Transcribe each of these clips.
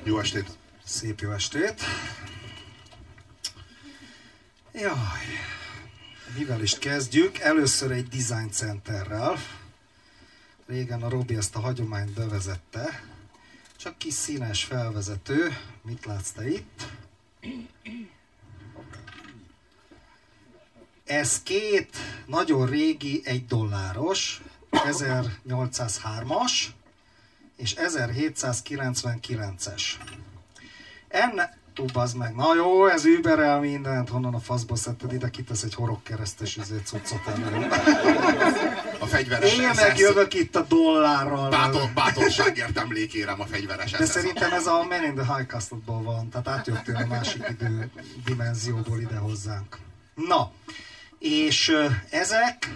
Jó estét! Szép jó estét! Jaj, mivel is kezdjük? Először egy design centerrel. Régen a Robi ezt a hagyományt bevezette. Csak kis színes felvezető. Mit látsz te itt? Ez két nagyon régi $1, 1803-as és 1799-es. Bazd meg, na jó, ez überel mindent, honnan a faszba szedted ide, kitesz egy horogkeresztes cuccot elő. A fegyveres Én megjövök itt a dollárral. Bátorságért emlékérem a fegyveres De szerintem ez a Man in the High Castle-ból van, tehát átjöttél a másik idő dimenzióból ide hozzánk. Na, és ezek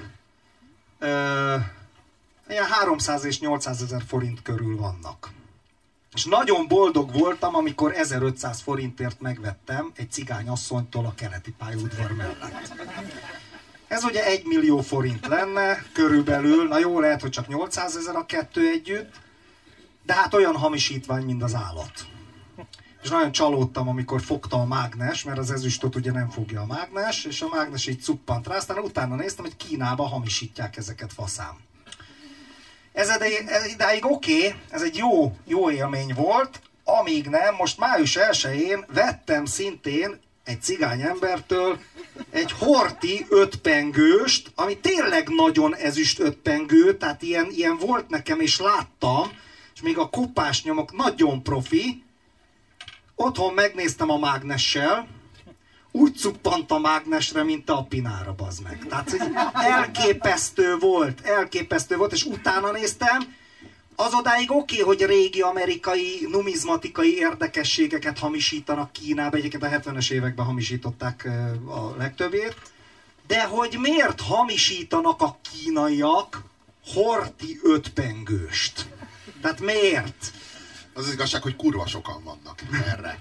ilyen 300 és 800 ezer forint körül vannak. És nagyon boldog voltam, amikor 1500 forintért megvettem egy cigányasszonytól a keleti pályaudvar mellett. Ez ugye 1 millió forint lenne, körülbelül, na jó, lehet, hogy csak 800 ezer a kettő együtt, de hát olyan hamisítvány, mint az állat. És nagyon csalódtam, amikor fogta a mágnes, mert az ezüstöt ugye nem fogja a mágnes, és a mágnes így cuppant rá, aztán utána néztem, hogy Kínában hamisítják ezeket faszán. Ez idáig oké, ez egy jó élmény volt, amíg nem, most május 1-én vettem szintén egy cigány embertől egy Horthy 5 pengőst, ami tényleg nagyon ezüst 5 pengő, tehát ilyen volt nekem és láttam, és még a kopásnyomok nagyon profi. Otthon megnéztem a mágnessel, úgy cuppant a mágnesre, mint a pinára, bazd meg. Tehát, hogy elképesztő volt, és utána néztem, az odáig oké, hogy régi amerikai numizmatikai érdekességeket hamisítanak Kínába, egyébként a 70-es években hamisították a legtöbbét, de hogy miért hamisítanak a kínaiak Horthy 5 pengőst? Tehát miért? Az az igazság, hogy kurva sokan vannak erre.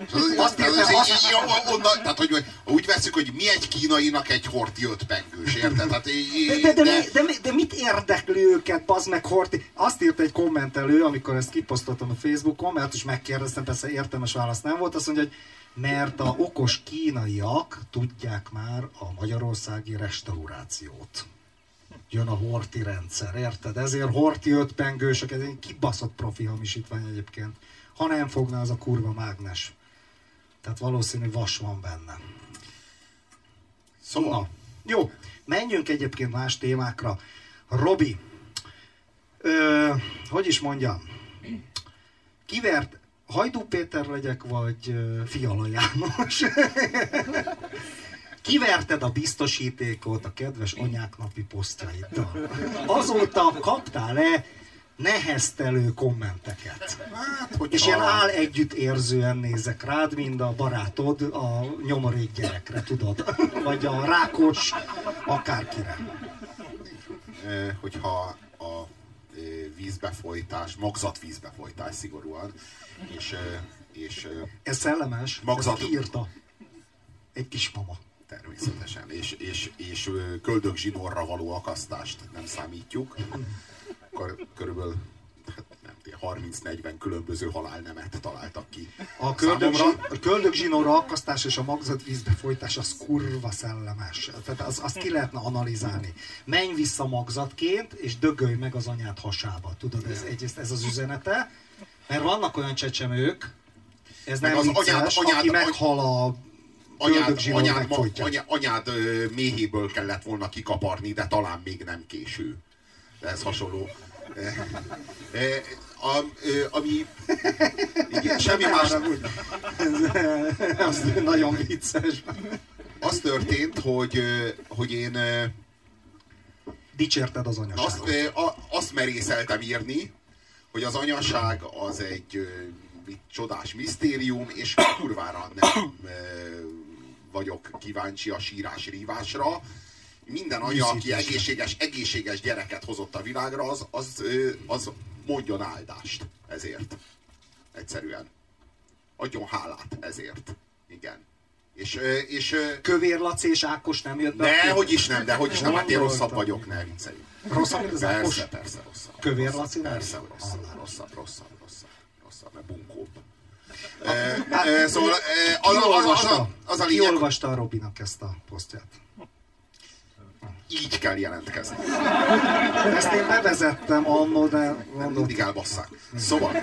Tehát, hogy úgy veszük, hogy mi egy kínainak egy Horthy 5 pengős, érted? Hát, de mit érdekli őket, bazd meg Horthy? Azt írt egy kommentelő, amikor ezt kiposztoltam a Facebookon, mert is megkérdeztem, persze értelmes válasz nem volt, azt mondja, hogy mert a okos kínaiak tudják már a magyarországi restaurációt. Jön a Horthy rendszer, érted? Ezért Horthy 5 pengősök, ez egy kibaszott profi hamisítvány egyébként. Ha nem fogna az a kurva mágnes. Tehát valószínű vas van benne. Szóval. Na, jó, menjünk egyébként más témákra. Robi, hogy is mondjam, kivert, Hajdú Péter legyek, vagy Fiala János? Kiverted a biztosítékot a kedves anyák napi posztjaiddal. Azóta kaptál-e neheztelő kommenteket? Hát, és ilyen együttérzően nézek rád, mint a barátod a nyomorék gyerekre, tudod? Vagy a rákos akárkire. Hogyha a vízbefolytás, magzatvízbefolytás szigorúan, és ez szellemes, magzat... ezt írta egy kismama. Természetesen, és köldögzsinórra való akasztást nem számítjuk, akkor körülbelül 30-40 különböző halálnemet találtak ki. A köldögzsinórra akasztás és a magzatvízbefolytás az kurva szellemes. Tehát azt ki lehetne analizálni. Menj vissza magzatként, és dögölj meg az anyád hasába. Tudod, ez az üzenete. Mert vannak olyan csecsemők, ez nem vicces, aki meghal a anyád méhéből kellett volna kikaparni, de talán még nem késő. De ez hasonló. Ami... Igen, semmi más... Ez nagyon vicces. Az történt, hogy én... Dicsérted az anyaságot. Azt merészeltem írni, hogy az anyaság az egy csodás misztérium, és kurvára nem vagyok kíváncsi a sírás-rívásra. Minden anya, aki egészséges gyereket hozott a világra, az mondjon áldást ezért. Egyszerűen. Adjon hálát ezért. Igen. És Kövér Laci és Ákos nem jött be? Dehogy is nem, hát én rosszabb vagyok, ne viccelj. Rosszabb, mint az Ákos? Persze rosszabb. Kövér Laci? Persze rosszabb, mert bunkóbb. Szóval az a lényeg... Kiolvasta a Robinak ezt a posztját. Így kell jelentkezni. Ezt én bevezettem annó, de... Mindig elbasszák. Szóval,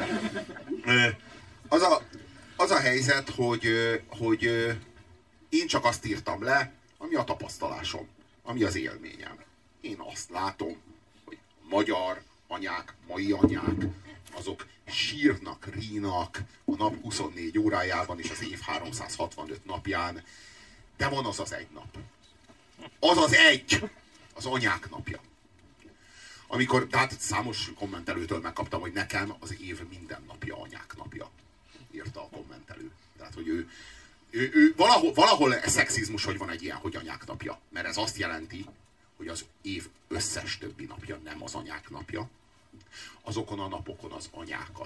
az a helyzet, hogy én csak azt írtam le, ami a tapasztalásom, ami az élményem. Én azt látom, hogy magyar anyák, mai anyák, azok sírnak, rínak a nap 24 órájában és az év 365 napján, de van az az egy nap. Az az egy, az anyák napja. Amikor, tehát számos kommentelőtől megkaptam, hogy nekem az év minden napja anyák napja. Írta a kommentelő. Tehát, hogy ő valahol szexizmus, hogy van egy ilyen, hogy anyák napja. Mert ez azt jelenti, hogy az év összes többi napja nem az anyák napja. Azokon a napokon az anyákat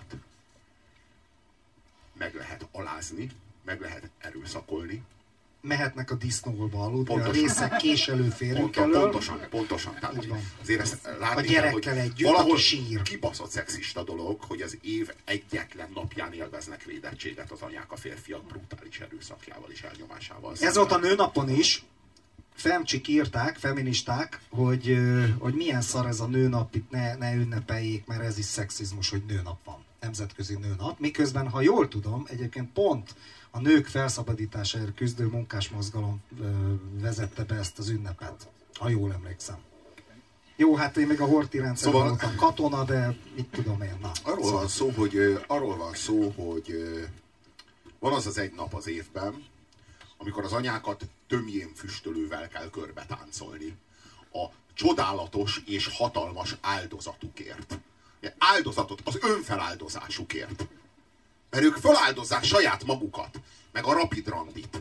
meg lehet alázni, meg lehet erőszakolni. Mehetnek a disznóba aludni, a részek késelő férők elől. Pontosan. Tehát, azért ezt látni a gyerekkel kell, hogy együtt, valahol sír. kibaszott szexista dolog, hogy az év egyetlen napján élveznek védettséget az anyák a férfiak brutális erőszakjával és elnyomásával. Ez volt a nőnapon is. Femcsik írták, feministák, hogy milyen szar ez a nőnap, itt ne ünnepeljék, mert ez is szexizmus, hogy nőnap van. Nemzetközi nőnap. Miközben, ha jól tudom, egyébként pont a nők felszabadításáért küzdő munkásmozgalom vezette be ezt az ünnepet. Ha jól emlékszem. Jó, hát én még a Horthy rendszerben voltam katona, de mit tudom én. Na, arról van szó, hogy van az az egy nap az évben, amikor az anyákat tömjén füstölővel kell körbe táncolni. A csodálatos és hatalmas áldozatukért. Áldozatot, az önfeláldozásukért. Mert ők feláldozzák saját magukat, meg a Rapid Randit,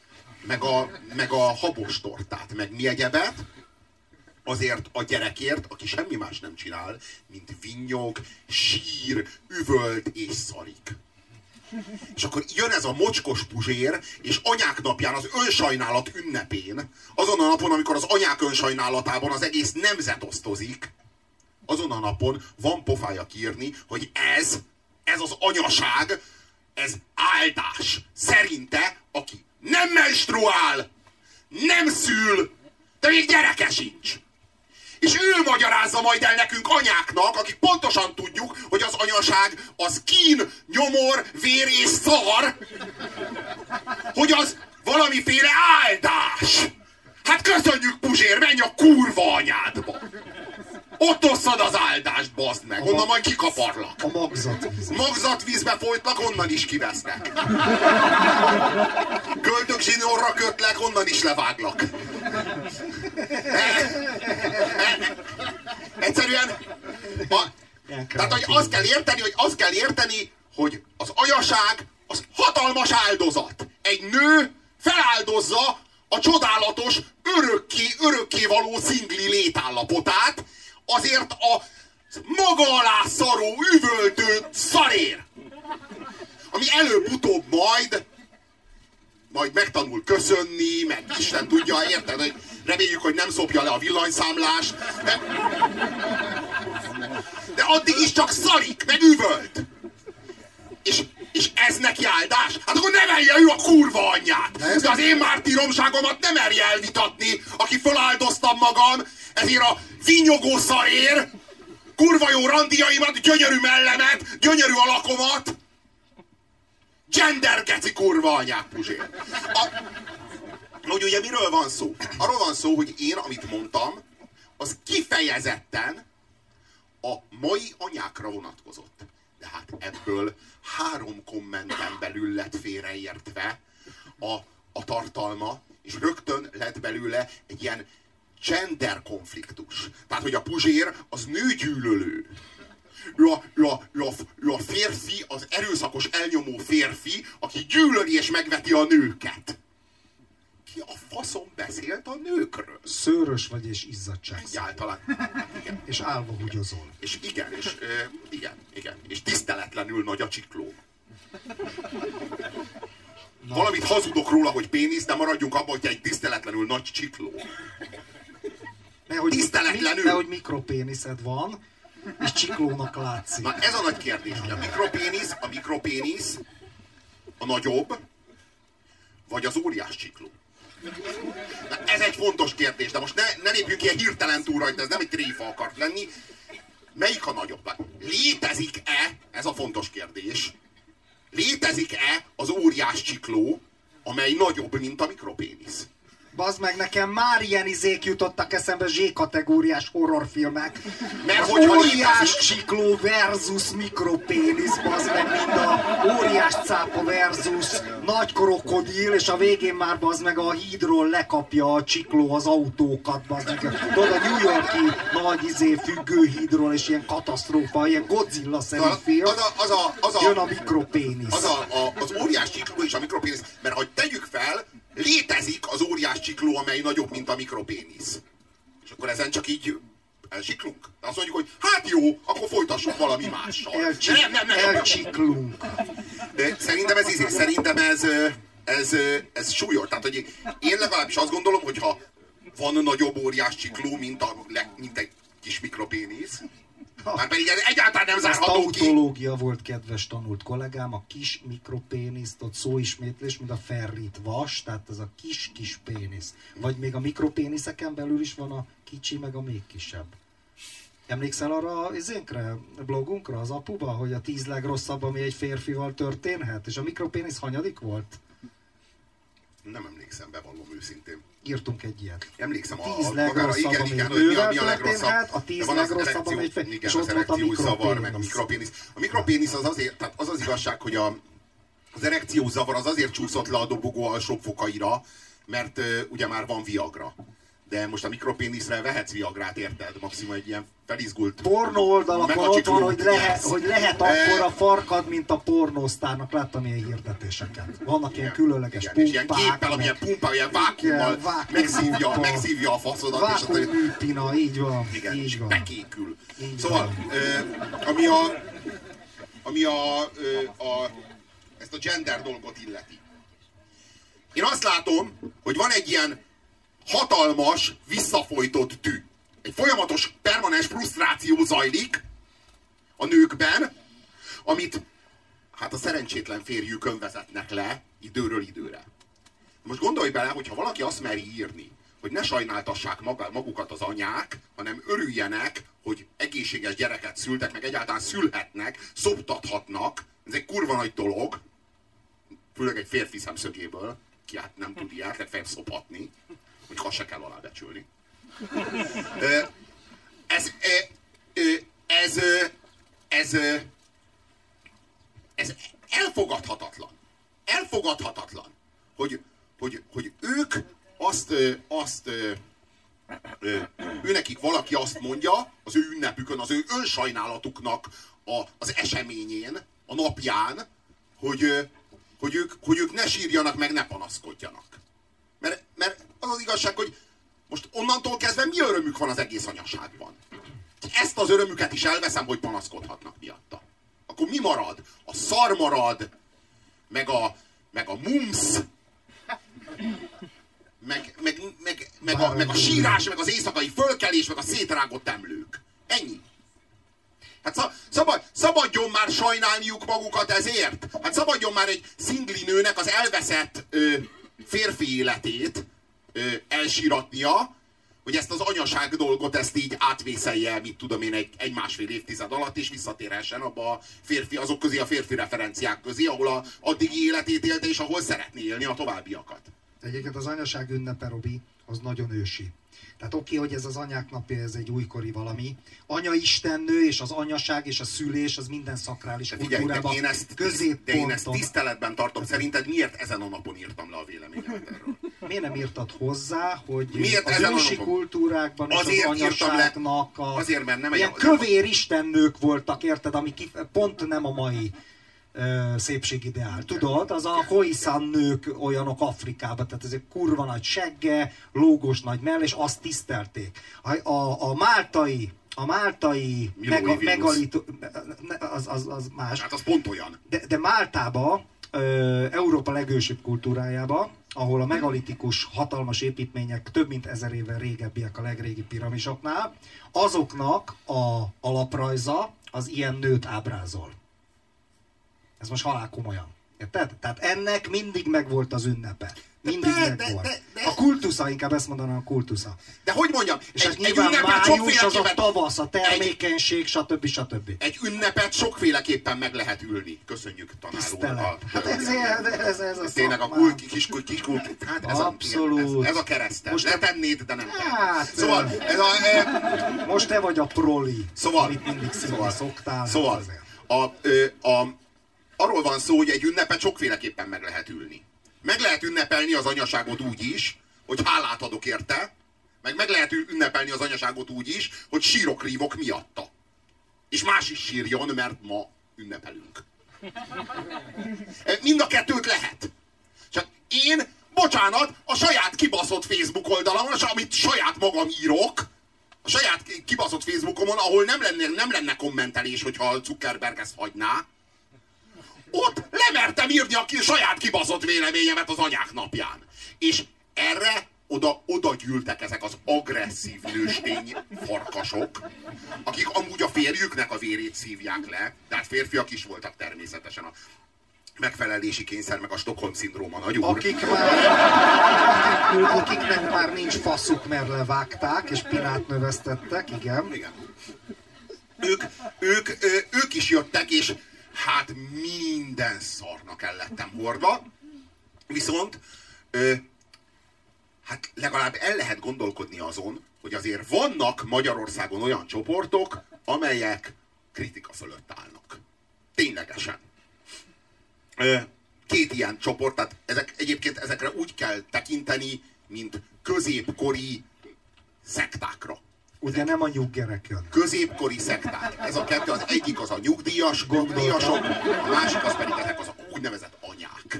meg a habostortát, meg mi egyebet, azért a gyerekért, aki semmi más nem csinál, mint vinnyog, sír, üvölt és szarik. És akkor jön ez a mocskos Puzsér, és anyák napján, az önsajnálat ünnepén, azon a napon, amikor az anyák önsajnálatában az egész nemzet osztozik, azon a napon van pofája kiírni, hogy ez az anyaság, ez áldás. Szerinte, aki nem menstruál, nem szül, de még gyereke sincs. És ő magyarázza majd el nekünk anyáknak, akik pontosan tudjuk, hogy az anyaság az kín, nyomor, vér és szar, hogy az valamiféle áldás. Hát köszönjük, Puzsér, menj a kurva anyádba! Ott osszad az áldást, bazd meg! Onnan majd kikaparlak! A magzatvíz. Magzatvízbe folytlak, onnan is kivesznek. Köldögzsinórra kötlek, onnan is leváglak. Egyszerűen... Tehát, hogy azt kell érteni, hogy az anyaság az hatalmas áldozat. Egy nő feláldozza a csodálatos, örökké való szingli létállapotát azért a maga alá szaró, üvöltő szarér, ami előbb-utóbb majd megtanul köszönni, meg Isten tudja, érted, hogy reméljük, hogy nem szopja le a villanyszámlást, de addig is csak szarik, meg üvölt. És ez neki áldás? Hát akkor nevelje ő a kurva anyját! De az én mártíromságomat nem merje elvitatni, aki feláldoztam magam, ezért a vinyogó szarér, kurva jó randiaimat, gyönyörű mellemet, gyönyörű alakomat, gendergeci kurva anyák, Puzsér. Hogy ugye miről van szó? Arról van szó, hogy én, amit mondtam, az kifejezetten a mai anyákra vonatkozott. De hát ebből 3 kommenten belül lett félreértve a tartalma, és rögtön lett belőle egy ilyen gender konfliktus. Tehát, hogy a Puzsér az nőgyűlölő. Ő a férfi, az erőszakos, elnyomó férfi, aki gyűlöli és megveti a nőket. Ki a faszom beszélt a nőkről? Szőrös vagy és izzadságszagú. Egyáltalán. Igen. És állva húgyozol. És igen. És tiszteletlenül nagy a csikló. Valamit hazudok róla, hogy pénisz, de maradjunk abban, hogy egy tiszteletlenül nagy csikló. Tiszteletlenül. Nehogy mikropéniszed van, és csiklónak látszik. Na ez a nagy kérdés, hogy a mikropénisz a nagyobb, vagy az óriás csikló? Na, ez egy fontos kérdés, de most ne lépjünk ilyen hirtelen túl rajta, ez nem egy tréfa akart lenni. Melyik a nagyobb? Létezik-e, ez a fontos kérdés, létezik-e az óriás csikló, amely nagyobb, mint a mikropénisz? Bazd meg, nekem már ilyen izék jutottak eszembe, Z-kategóriás horrorfilmek. Mert az hogyha óriás létezik... csikló versus mikropénisz, bazd meg, mind a óriás cápa versus nagy krokodil, és a végén már bazd meg a hídról lekapja a csikló az autókat, bazd meg. Tudod, a New York-i nagy függőhídról, és ilyen katasztrófa, ilyen Godzilla-szerű film. Jön a mikropénisz. Az óriás csikló és a mikropénisz, mert hogy tegyük fel, létezik az óriás csikló, amely nagyobb, mint a mikropénisz. És akkor ezen csak így elsiklunk. Azt mondjuk, hogy hát jó, akkor folytassuk valami mással. Elcsiklunk. Szerintem ez súlyos. Tehát, hogy én legalábbis azt gondolom, hogy ha van nagyobb óriás csikló, mint egy kis mikropénisz, már pedig ez egyáltalán nem zárható ki. Tautológia volt, kedves tanult kollégám, a kis mikropéniszt, ott szóismétlés, mint a ferrit vas, tehát ez a kis pénisz. Vagy még a mikropéniszeken belül is van a kicsi, meg a még kisebb. Emlékszel arra az blogunkra, az apuba, hogy a 10 legrosszabb, ami egy férfival történhet? És a mikropénisz hanyadik volt? Nem emlékszem, bevallom őszintén. Írtunk egy ilyet. Emlékszem a 10 legrosszabb, ami nővel történhet, a 10 legrosszabb, ami egy férfi. És ott volt a mikropénisz. Meg a mikropénisz. A mikropénisz az azért, tehát az az igazság, hogy az erekciós zavar az azért csúszott le a dobogó alsóbb fokaira, mert ugye már van Viagra. De most a mikropéniszre vehetsz Viagrát, érted? Maximum egy ilyen felizgult... Pornó oldalakon ott van, hogy lehet akkor a farkad, mint a pornósztárnak. Láttam ilyen hirdetéseket. Vannak ilyen különleges pumpák. Ilyen képpel, amilyen pumpál, ilyen vákummal megszívja a faszodat. Vákumműpina, így van. Igen, így és van. bekékül. Így szóval, ami ezt a gender dolgot illeti. Én azt látom, hogy van egy ilyen hatalmas, visszafolytott tű. Egy folyamatos, permanens frusztráció zajlik a nőkben, amit hát a szerencsétlen férjükön vezetnek le időről időre. Most gondolj bele, hogyha valaki azt meri írni, hogy ne sajnáltassák magukat az anyák, hanem örüljenek, hogy egészséges gyereket szültek, meg egyáltalán szülhetnek, szoptathatnak, ez egy kurva nagy dolog, főleg egy férfi szemszögéből, ki hát nem tud ilyet, legfeljebb szopatni, hogy ha se kell alábecsülni. Ez elfogadhatatlan. Elfogadhatatlan, hogy ők őnekik valaki azt mondja az ő ünnepükön, az ő önsajnálatuknak az eseményén, a napján, hogy ők ne sírjanak meg, ne panaszkodjanak. Mert az az igazság, hogy most onnantól kezdve mi örömük van az egész anyaságban? Ezt az örömüket is elveszem, hogy panaszkodhatnak miatta. Akkor mi marad? A szar marad, meg a mumsz, meg a sírás, meg az éjszakai fölkelés, meg a szétrágott emlők. Ennyi. Hát szabadjon már sajnálniuk magukat ezért. Hát szabadjon már egy szingli nőnek az elveszett férfi életét elsíratnia, hogy ezt az anyaság dolgot ezt így átvészelje, mit tudom én, egy másfél évtized alatt, és visszatérhessen abba a azok közé, a férfi referenciák közé, ahol a addigi életét élte, és ahol szeretné élni a továbbiakat. Egyébként az anyaság ünnepe, Robi, az nagyon ősi. Tehát oké, hogy ez az anyák napja, ez egy újkori valami. Anyaistennő és az anyaság és a szülés, az minden szakrális kultúrában középponton. De én ezt tiszteletben tartom. Szerinted miért ezen a napon írtam le a véleményemet erről? Miért nem írtad hozzá, hogy miért az ősi kultúrákban és az anyaságnak azért, mert nem ilyen kövér istennők voltak, érted, ami pont nem a mai szépségideál. Tudod, az a Khoisan nők olyanok Afrikában, tehát ez egy kurva nagy segge, lógos nagy mell, és azt tisztelték. A máltai megalító, az más. Hát az pont olyan. De Máltában, Európa legősibb kultúrájában, ahol a megalitikus hatalmas építmények több mint 1000 évvel régebbiek a legrégi piramisoknál, azoknak a alaprajza az ilyen nőt ábrázol. Ez most halál komolyan. Érted? Tehát ennek mindig megvolt az ünnepe. Mindig megvolt. A kultusza, inkább ezt mondanám, a kultusza. De hogy mondjam, és egy nyilván május az a tavasz, a termékenység, stb. Stb. Egy ünnepet sokféleképpen meg lehet ülni. Köszönjük, tanár úr. Hát ez a tényleg a kis hát ez a keresztel. Letennéd, de nem hát, szóval, most te vagy a proli, szóval, amit mindig szívni szoktál. Szóval, arról van szó, hogy egy ünnepet sokféleképpen meg lehet ülni. Meg lehet ünnepelni az anyaságot úgy is, hogy hálát adok érte, meg lehet ünnepelni az anyaságot úgy is, hogy sírok, rívok miatta. És más is sírjon, mert ma ünnepelünk. Mind a kettőt lehet. Csak én, bocsánat, a saját kibaszott Facebook oldalamon, amit saját magam írok, a saját kibaszott Facebookomon, ahol nem lenne kommentelés, hogyha Zuckerberg ezt hagyná, ott lemertem írni a saját kibaszott véleményemet az anyák napján. És erre oda gyűltek ezek az agresszív nőstény farkasok, akik amúgy a férjüknek a vérét szívják le, de hát férfiak is voltak természetesen a megfelelési kényszer, meg a Stockholm-szindróma nagy úr. Akiknek már nincs faszuk, mert levágták, és pinát növesztettek, igen. Igen. Ők is jöttek, és hát minden szarnak el lettem hordva, viszont hát legalább el lehet gondolkodni azon, hogy azért vannak Magyarországon olyan csoportok, amelyek kritika fölött állnak. Ténylegesen. Két ilyen csoport, tehát egyébként ezekre úgy kell tekinteni, mint középkori szektákra. Ugye nem a nyuggerek jön. Középkori szekták. Ez a kettő, az egyik az a nyugdíjasok, a másik az pedig ezek az úgynevezett anyák.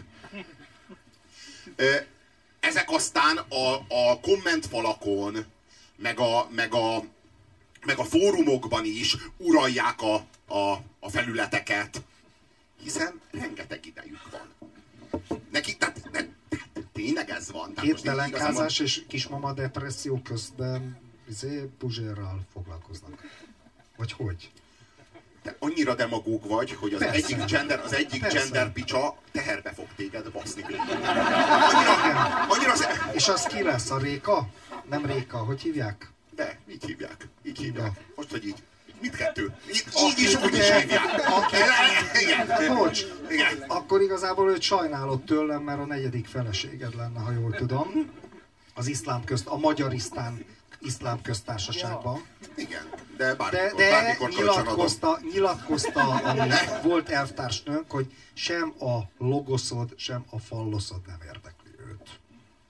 Ezek aztán a kommentfalakon, meg a fórumokban is uralják a felületeket, hiszen rengeteg idejük van. Nekik, tehát tényleg ez van. Két pelenkázás és kismama depresszió közben Puzsérral foglalkoznak. Vagy hogy? Te annyira demagóg vagy, hogy az egyik gender picsa teherbe fog téged baszni. Annyira és az ki lesz? A Réka? Nem Réka, hogy hívják? De, így hívják. Most, hogy így. Mindkettő. Így is, úgy is hívják. Igen. Bocs. Igen. Akkor igazából őt sajnálod tőlem, mert a negyedik feleséged lenne, ha jól tudom. Az a Magyarisztán iszlám köztársaságban. Igen, de bármikor nyilatkozta ami volt elvtársnőnk, hogy sem a logoszod, sem a falloszod nem érdekli őt.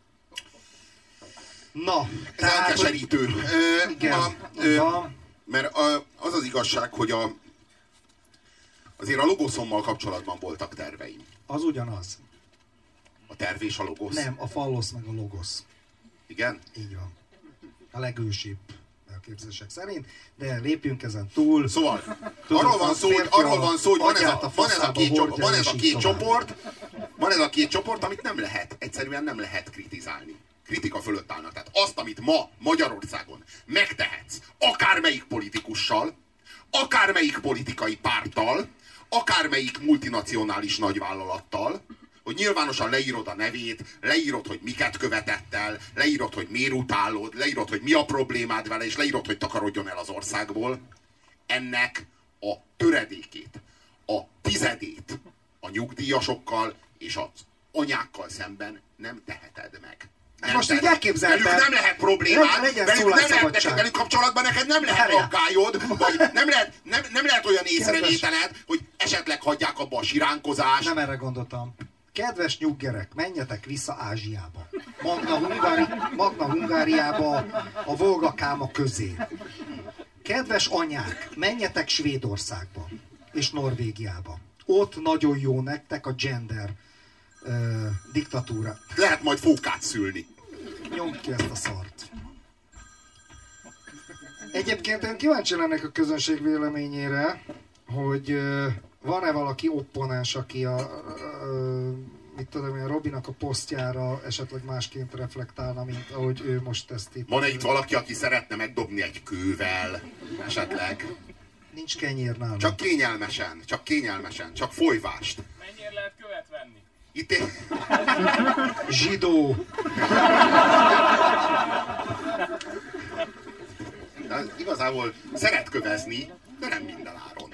Na, ez elkeserítő. Igen. Mert az az igazság, hogy azért a logoszommal kapcsolatban voltak terveim. Az ugyanaz. A terv és a logosz? Nem, a fallosz meg a logosz. Igen? Így van. A legősibb elképzelések szerint, de lépjünk ezen túl. Szóval, arról van szó, hogy van ez a két csoport, amit nem lehet, egyszerűen nem lehet kritizálni. Kritika fölött állnak. Tehát azt, amit ma Magyarországon megtehetsz, akármelyik politikussal, akármelyik politikai párttal, akármelyik multinacionális nagyvállalattal, hogy nyilvánosan leírod a nevét, leírod, hogy miket követett el, leírod, hogy miért utálod, leírod, hogy mi a problémád vele, és leírod, hogy takarodjon el az országból. Ennek a töredékét, a tizedét a nyugdíjasokkal és az anyákkal szemben nem teheted meg. Most így elképzeltem. Velük nem lehet problémád, velük kapcsolatban neked nem lehet aggályod, vagy nem lehet olyan észrevételed, hogy esetleg hagyják abba a siránkozást. Nem erre gondoltam. Kedves nyuggerek, menjetek vissza Ázsiába. Magna Hungáriába, a Volga káma közé. Kedves anyák, menjetek Svédországba és Norvégiába. Ott nagyon jó nektek a gender diktatúra. Lehet majd fókát szülni. Nyomd ki ezt a szart. Egyébként én kíváncsi lennék a közönség véleményére, hogy van-e valaki opponens, aki mit tudom én, Robinak a posztjára esetleg másként reflektálna, mint ahogy ő most ezt itt... Van-e itt valaki, aki szeretne megdobni egy kővel, esetleg? Nincs kenyér nálam. Csak kényelmesen, csak folyvást. Mennyire lehet követ venni? Itt Zsidó. igazából szeret kövezni, de nem minden áron.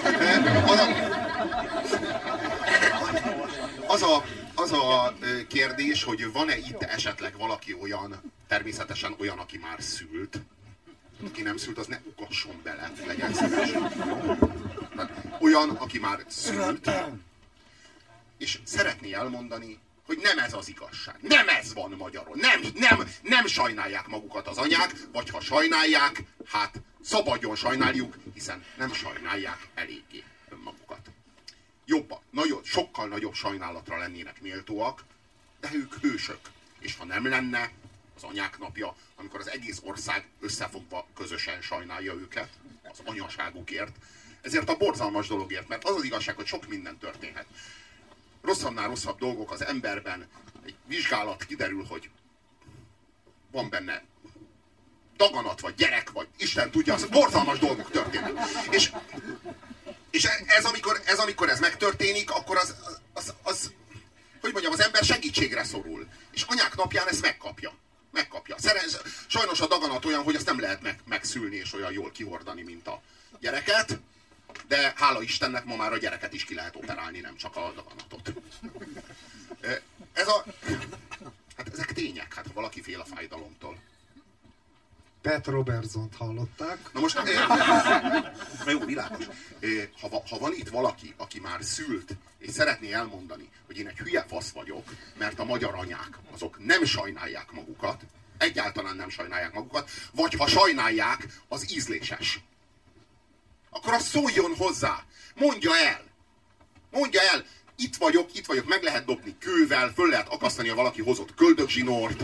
Az a kérdés, hogy van-e itt esetleg valaki olyan, természetesen olyan, aki már szült. Aki nem szült, az ne ukasson bele, legyen szíves. Olyan, aki már szült, és szeretné elmondani, hogy nem ez az igazság. Nem ez van magyarul. Nem sajnálják magukat az anyák, vagy ha sajnálják, hát szabadjon sajnáljuk, hiszen nem sajnálják eléggé önmagukat. Jobban, sokkal nagyobb sajnálatra lennének méltóak, de ők hősök. És ha nem lenne az anyák napja, amikor az egész ország összefogva közösen sajnálja őket, az anyaságukért, ezért a borzalmas dologért, mert az az igazság, hogy sok minden történhet. Rosszabbnál rosszabb dolgok az emberben, egy vizsgálat kiderül, hogy van benne daganat, vagy gyerek, vagy Isten tudja, az borzalmas dolgok történnek. És ez amikor ez megtörténik, akkor hogy mondjam, az ember segítségre szorul. És anyák napján ezt megkapja. Sajnos a daganat olyan, hogy azt nem lehet megszülni és olyan jól kihordani, mint a gyereket, de hála Istennek ma már a gyereket is ki lehet operálni, nem csak a daganatot. Hát ezek tények, hát ha valaki fél a fájdalomtól. Pat Robertsont hallották. Na most, jó, világos. Ha van itt valaki, aki már szült, és szeretné elmondani, hogy én egy hülye fasz vagyok, mert a magyar anyák, azok nem sajnálják magukat, egyáltalán nem sajnálják magukat, vagy ha sajnálják, az ízléses. Akkor azt szóljon hozzá. Mondja el. Itt vagyok, meg lehet dobni kővel, föl lehet akasztani, ha valaki hozott köldögzsinort.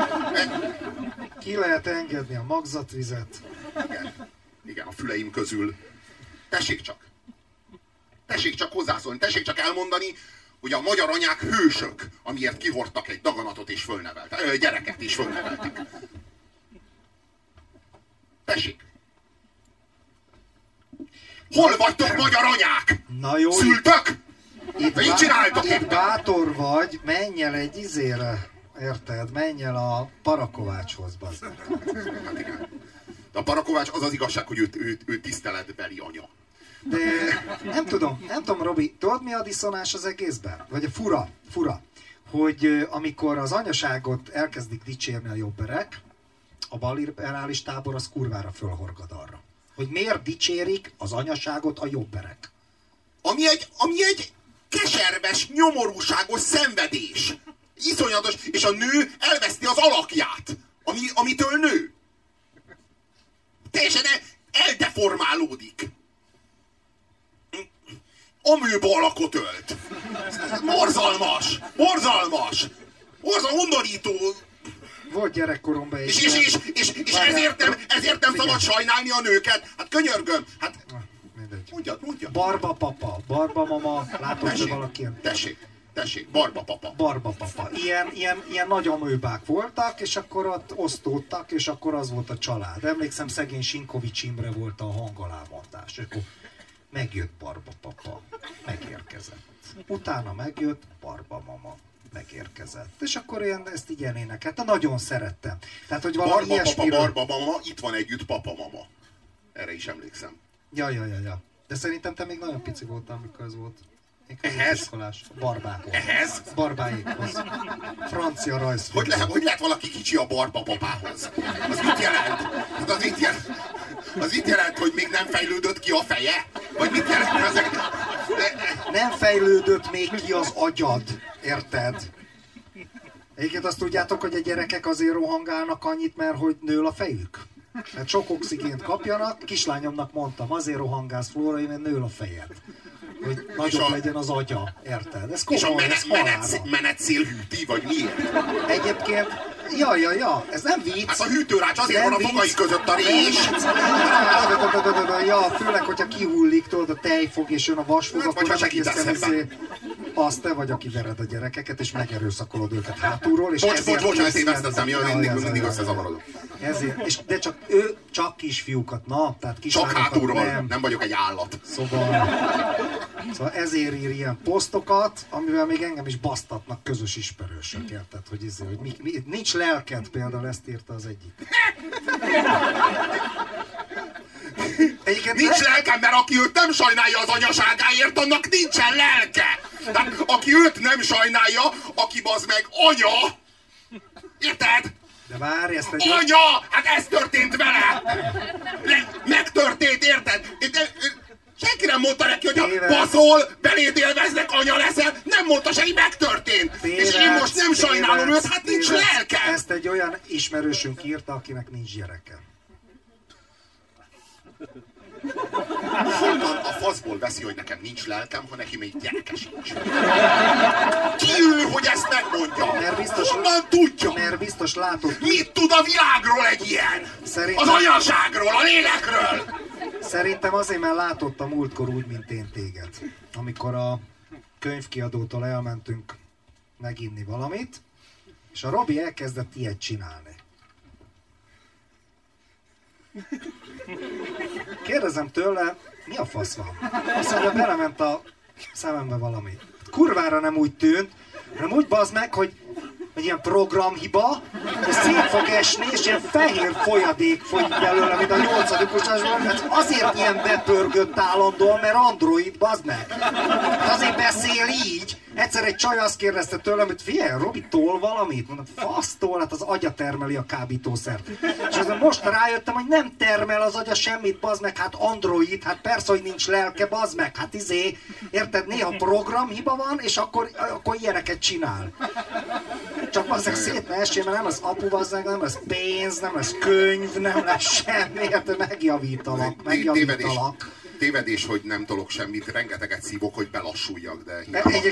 Ki lehet engedni a magzatvizet. Igen, a füleim közül. Tessék csak hozzászólni, tessék csak elmondani, hogy a magyar anyák hősök, amiért kihordtak egy daganatot és fölneveltek, gyereket is fölneveltek. Tessék! Hol vagytok, magyar anyák? Na jó, szültök? Mit csináltok itt bátor vagy, menj el egy izére, érted? Menj el a Parakovácshoz, bazd. Hát igen. De a Parakovács az az igazság, hogy ő tiszteletbeli anya. De nem tudom, Robi, tudod mi a diszonás az egészben? Vagy a fura, hogy amikor az anyaságot elkezdik dicsérni a jobberek, a balliberális tábor az kurvára fölhorgad arra. Hogy miért dicsérik az anyaságot a jobberek? Ami egy keserves, nyomorúságos szenvedés. Iszonyatos, és a nő elveszti az alakját, amitől nő. Teljesen eldeformálódik. Amőba alakot ölt. Borzalmas, undorító. Volt gyerekkoromban egy... És ezért nem szabad sajnálni a nőket. Hát könyörgöm. Hát... Mondjad. Barba papa, barba mama, látod, hogy valaki... Tessék, barba papa. Barba papa. Ilyen nagy amőbák voltak, és akkor ott osztódtak, és akkor az volt a család. Emlékszem, szegény Sinkovics Imre volt a hangalámondás. És akkor megjött barba papa, megérkezett. Utána megjött barba mama, megérkezett. És akkor én ezt így elénekelte. Nagyon szerettem. Tehát, hogy valami ilyesmiről... Barba mama, itt van együtt papa mama. Erre is emlékszem. Ja. De szerintem te még nagyon pici voltál, amikor ez volt. Ehhez? Barbához. Ehhez? Barbáékhoz. Francia rajzfilm. Hogy lehet valaki kicsi a barba papához? Az mit jelent? Az mit jelent, hogy még nem fejlődött ki a feje? Vagy mit jelent ezek? Nem fejlődött még ki az agyad, érted? Egyébként azt tudjátok, hogy a gyerekek azért rohangálnak annyit, mert hogy nő a fejük? Mert sok oxigént kapjanak, kislányomnak mondtam, azért rohangálsz Flóra, mert nő a fejed. Hogy nagyobb legyen az agya, érted? Ez komoly, és a menetszél hűti, vagy miért? Egyébként, ja, ez nem vicc. Hát a hűtőrács azért van a fogai között a rés. Ja, főleg, hogyha kihullik, tudod, a tejfog és jön a vasfog, akkor nem egészen az te vagy, aki vered a gyerekeket, és megerőszakolod őket hátulról. Bocs, eltévesztettem, mindig összezavarodok. Ezért, de csak kisfiúkat, na, tehát kislányokat csak hátulról, nem vagyok egy állat. Szóval Szóval ezért ír ilyen posztokat, amivel még engem is basztatnak közös ismerősök, érted? Hogy nincs lelked, például ezt írta az egyik. Nincs lelkem, mert aki őt nem sajnálja az anyaságáért, annak nincsen lelke! Tehát aki őt nem sajnálja, aki bazd meg anya! Érted? De várj, ezt egy... Anya! Hát ez történt vele! Megtörtént, érted? Senki nem mondta neki, hogy ha baszol, beléd élveznek, anya leszel. Nem mondta senki, megtörtént. És én most nem sajnálom őt, hát nincs lelke. Ezt egy olyan ismerősünk írta, akinek nincs gyereke. Honnan a faszból veszi, hogy nekem nincs lelkem, ha neki még gyereke sincs? Ki ő, hogy ezt megmondja? Honnan tudja? Mert biztos látod. Mit tud a világról egy ilyen? Az anyaságról, a lélekről? Szerintem azért, mert látott a múltkor úgy, mint én téged. Amikor a könyvkiadótól elmentünk meginni valamit, és a Robi elkezdett ilyet csinálni. Kérdezem tőle, mi a fasz van? Azt mondja, belement a szemembe valami. Kurvára nem úgy tűnt, hanem úgy bazd meg, hogy ilyen programhiba, és szét fog esni, és ilyen fehér folyadék folyik belőle, mint a 8. usásban. Azért ilyen bepörgött állandóan, mert android, bazd meg. Azért beszél így. Egyszer egy csaj azt kérdezte tőlem, hogy figyelj, Robi, tol valamit? Mondom, fasz tol, hát az agya termeli a kábítószert. És azon most rájöttem, hogy nem termel az agya semmit, bazd meg, hát android, hát persze, hogy nincs lelke, bazd meg, hát érted, néha programhiba van, és akkor ilyeneket csinál. Csak bazdmeg szét ne essél, mert nem lesz apu, bazdmeg, nem lesz pénz, nem lesz könyv, nem lesz semmi, érted, megjavítalak. Tévedés, hogy nem tolok semmit, rengeteget szívok, hogy belassuljak, de...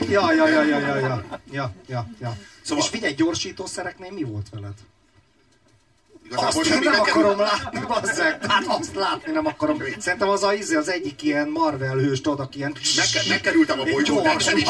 Ja. Szóval... És figyelj, gyorsítószereknél mi volt veled? Igazából azt én nem akarom látni, bazzeg. Hát azt látni nem akarom. Szerintem az egyik ilyen Marvel hős, tudod, aki ilyen... Megkerültem a bolygót,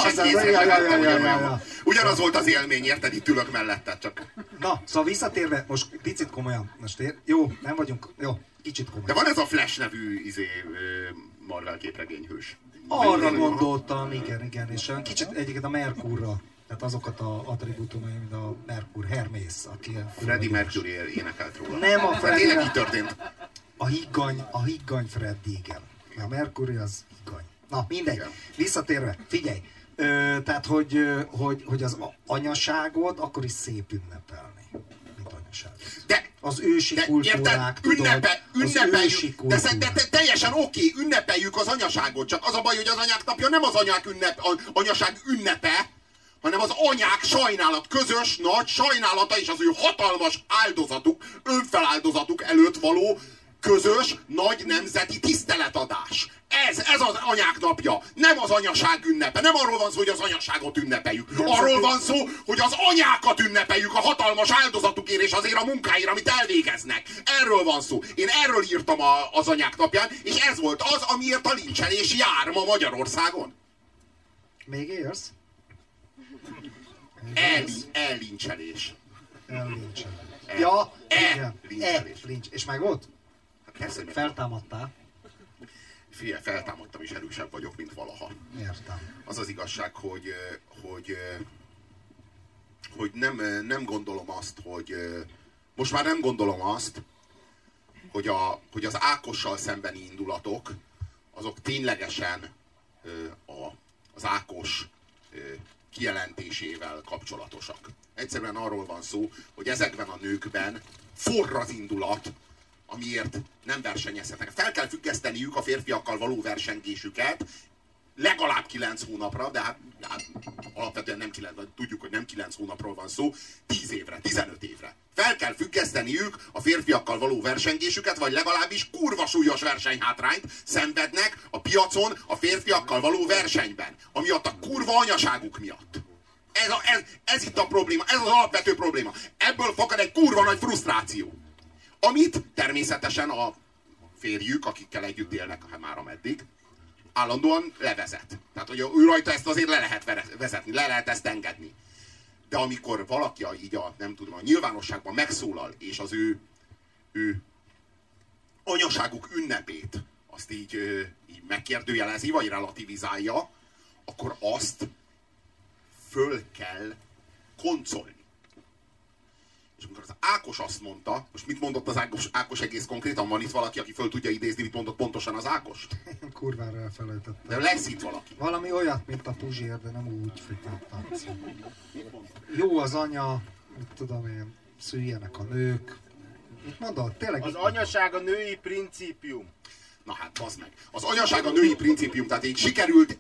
ugyanaz volt az élmény, érted? Itt ülök mellette, csak... Na, szóval visszatérve, most picit komolyan. Jó, nem vagyunk... Jó, kicsit komolyan. De van ez a Flash nevű Marvel képregényhős. Arra gondoltam, igen. És kicsit egyébként a Merkurra. Tehát azokat az attribútumai, mint a Merkur, Hermész, aki... Freddie Mercury énekelt róla. Nem a Freddie. Tényleg így történt. A higgany Freddie, igen. A Mercury az higgany. Na, mindegy. Igen. Visszatérve, figyelj. Tehát, hogy az anyaságot akkor is szép ünnepelni. Mint anyaságot. De az ősi kultúrák, ünnepeljük, de teljesen oké, ünnepeljük az anyaságot. Csak az a baj, hogy az anyák napja nem az anyaság ünnepe, hanem az anyák közös nagy sajnálata és az ő hatalmas áldozatuk, önfeláldozatuk előtt való közös nagy nemzeti tiszteletadás. Ez az anyák napja, nem az anyaság ünnepe. Nem arról van szó, hogy az anyaságot ünnepeljük. Arról van szó, hogy az anyákat ünnepeljük a hatalmas áldozatukért és azért a munkáért, amit elvégeznek. Erről van szó. Én erről írtam az anyák napján, és ez volt az, amiért a lincselés jár ma Magyarországon. Még élsz? Ellincselés. Ja, lincs. És meg volt? Hát persze, feltámadtál? Figyelj, feltámadtam és erősebb vagyok, mint valaha. Értem. Az az igazság, hogy nem gondolom azt, hogy most már nem gondolom azt, hogy az Ákossal szembeni indulatok, azok ténylegesen az Ákos kijelentésével kapcsolatosak. Egyszerűen arról van szó, hogy ezekben a nőkben forr az indulat, amiért nem versenyezhetnek. Fel kell függeszteniük a férfiakkal való versengésüket legalább 9 hónapra, de hát alapvetően nem 9, tudjuk, hogy nem 9 hónapról van szó, 10 évre, 15 évre. Fel kell függeszteniük a férfiakkal való versengésüket, vagy legalábbis kurva súlyos versenyhátrányt szenvednek a piacon a férfiakkal való versenyben. Amiatt a kurva anyaságuk miatt. Ez itt a probléma, ez az alapvető probléma. Ebből fakad egy kurva nagy frusztráció. Amit természetesen a férjük, akikkel együtt élnek már ameddig, állandóan levezet. Tehát, hogy ő rajta ezt azért le lehet vezetni, le lehet ezt engedni. De amikor valaki így a nyilvánosságban megszólal, és az ő anyaságuk ünnepét azt így megkérdőjelezi, vagy relativizálja, akkor azt föl kell koncolni. És amikor az Ákos azt mondta, most mit mondott az Ákos egész konkrétan? Van itt valaki, aki föl tudja idézni, mit mondott pontosan az Ákos? Kurvára elfelejtettem. De lesz itt valaki. Valami olyat, mint a Puzsér, de nem úgy fektettem. Jó az anya, mit tudom én, szüljenek a nők. Mit mondod? Tényleg Az anyaság a női principium. Na hát, bazd meg. Az anyaság a női principium, tehát így sikerült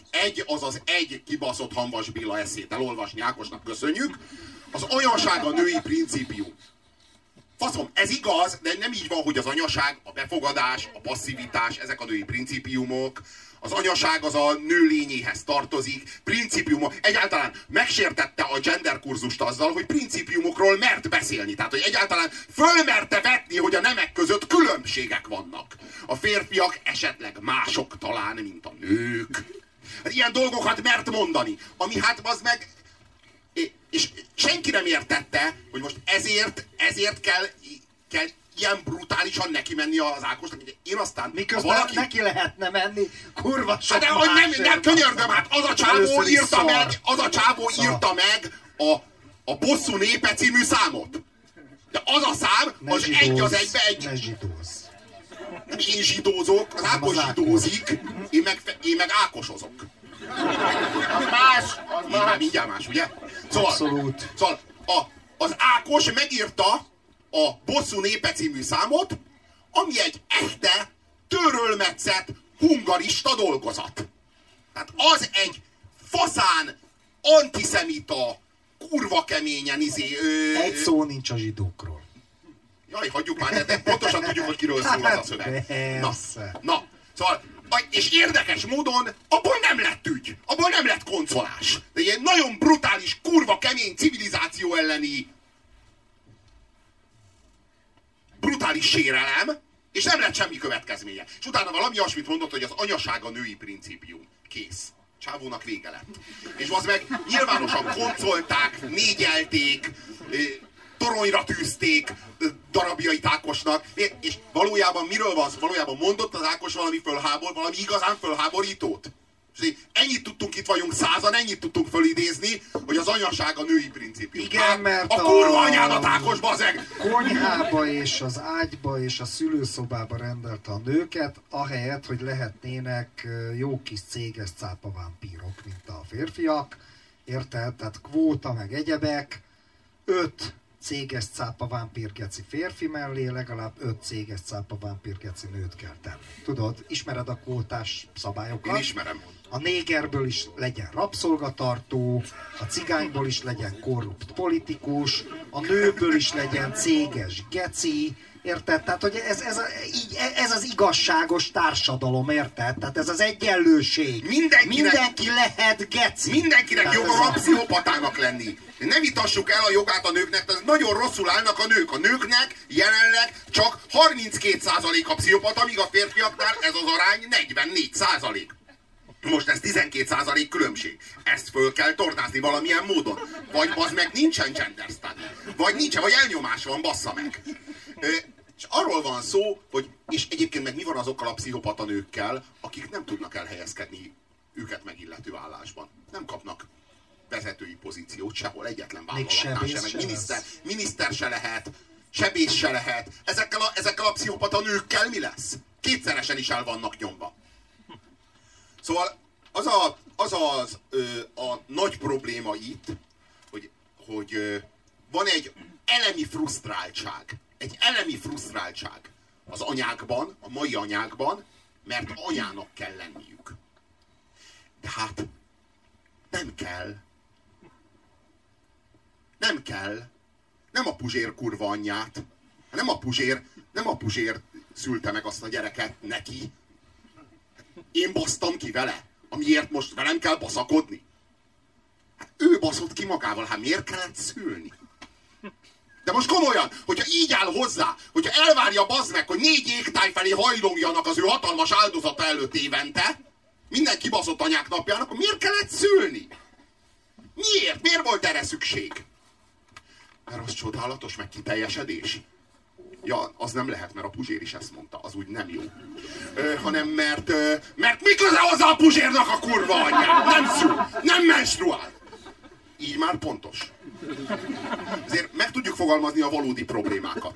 egy kibaszott Hamvas Béla eszét elolvasni, Ákosnak köszönjük. Az anyaság a női principium. Faszom, ez igaz, de nem így van, hogy az anyaság, a befogadás, a passzivitás, ezek a női principiumok. Az anyaság az a nő lényéhez tartozik, principiumok. Egyáltalán megsértette a gender kurzust azzal, hogy principiumokról mert beszélni. Tehát, hogy egyáltalán fölmerte vetni, hogy a nemek között különbségek vannak. A férfiak esetleg mások talán, mint a nők. Hát ilyen dolgokat mert mondani, ami hát az meg... És senki nem értette, hogy most ezért kell ilyen brutálisan neki menni az Ákosnak. Én aztán... Miközben valaki... neki lehetne menni, kurva sok hát, de nem könyörgöm, hát az a csávó írta meg a Bosszú népe című számot. De az a szám, az egy az egybe egy... Ne zsidózz. Nem én zsidózok, az Ákos zsidózik, én meg ákosozok. Az más, az más. Mindjárt más, ugye? Szóval, abszolút. Szóval az Ákos megírta a Bosszú népe című számot, ami egy echte, törölmetszett, hungarista dolgozat. Tehát az egy faszán, antiszemita, kurva keményen Egy szó nincs a zsidókról. Jaj, hagyjuk már, de pontosan tudjuk, hogy kiről szól az a szöveg. Na, szóval, és érdekes módon abból nem lett ügy, abból nem lett koncolás. De ilyen nagyon brutális, kurva kemény civilizáció elleni brutális sérelem, és nem lett semmi következménye. És utána valami olyasmit mondott, hogy az anyaság a női principium. Kész. Csávónak vége lett. És az meg nyilvánosan koncolták, négyelték, toronyra tűzték darabjait Ákosnak, és valójában miről van szó? Valójában mondott az Ákos valami igazán fölháborítót? És ennyit tudtunk, itt vagyunk 100-an, ennyit tudtunk fölidézni, hogy az anyaság a női principium. Igen, mert a kurva anyádat, Ákos, bazeg! Konyhába és az ágyba és a szülőszobába rendelte a nőket, ahelyett, hogy lehetnének jó kis céges cápavámpírok, mint a férfiak. Érted? Tehát kvóta meg egyebek. 5 céges cápavámpírgeci férfi mellé legalább 5 céges cápavámpírgeci nőt kell tenni. Tudod, ismered a kvótás szabályokat? Én ismerem. A négerből is legyen rabszolgatartó, a cigányból is legyen korrupt politikus, a nőből is legyen céges geci, érted? Tehát, hogy ez az igazságos társadalom, érted? Tehát ez az egyenlőség. Mindenki lehet geci. Mindenkinek joga van pszichopatának lenni. Ne vitassuk el a jogát a nőknek, tehát nagyon rosszul állnak a nők. A nőknek jelenleg csak 32% a pszichopata, míg a férfiaknál ez az arány 44%. Most ez 12% különbség. Ezt föl kell tornázni valamilyen módon. Vagy az meg nincsen gender study. Vagy elnyomás van, bassza meg. És arról van szó, hogy, és egyébként meg mi van azokkal a pszichopata nőkkel, akik nem tudnak elhelyezkedni őket megillető állásban. Nem kapnak vezetői pozíciót sehol, egyetlen vállalatnál sem. Miniszter se lehet, sebész se lehet. Ezekkel a pszichopata nőkkel mi lesz? Kétszeresen is el vannak nyomva. Szóval a nagy probléma itt, hogy van egy elemi frusztráltság. Egy elemi frusztráltság az anyákban, a mai anyákban, mert anyának kell lenniük. De hát nem kell. Nem kell. Nem a Puzsér kurva anyját. Nem a Puzsér szülte meg azt a gyereket neki. Én basztam ki vele, amiért most velem kell baszakodni. Hát ő baszott ki magával, hát miért kellett szülni? De most komolyan, hogyha így áll hozzá, hogyha elvárja bazd meg, hogy 4 égtáj felé hajlongjanak az ő hatalmas áldozata előtt évente, minden kibaszott anyák napján, akkor miért kellett szülni? Miért? Miért volt erre szükség? Mert az csodálatos, meg kiteljesedés. Ja, az nem lehet, mert a Puzsér is ezt mondta, az úgy nem jó. Hanem mert mi köze hozzá a Puzsérnak a kurva anyját? Nem szül, nem menstruál. Így már pontos. Ezért meg tudjuk fogalmazni a valódi problémákat.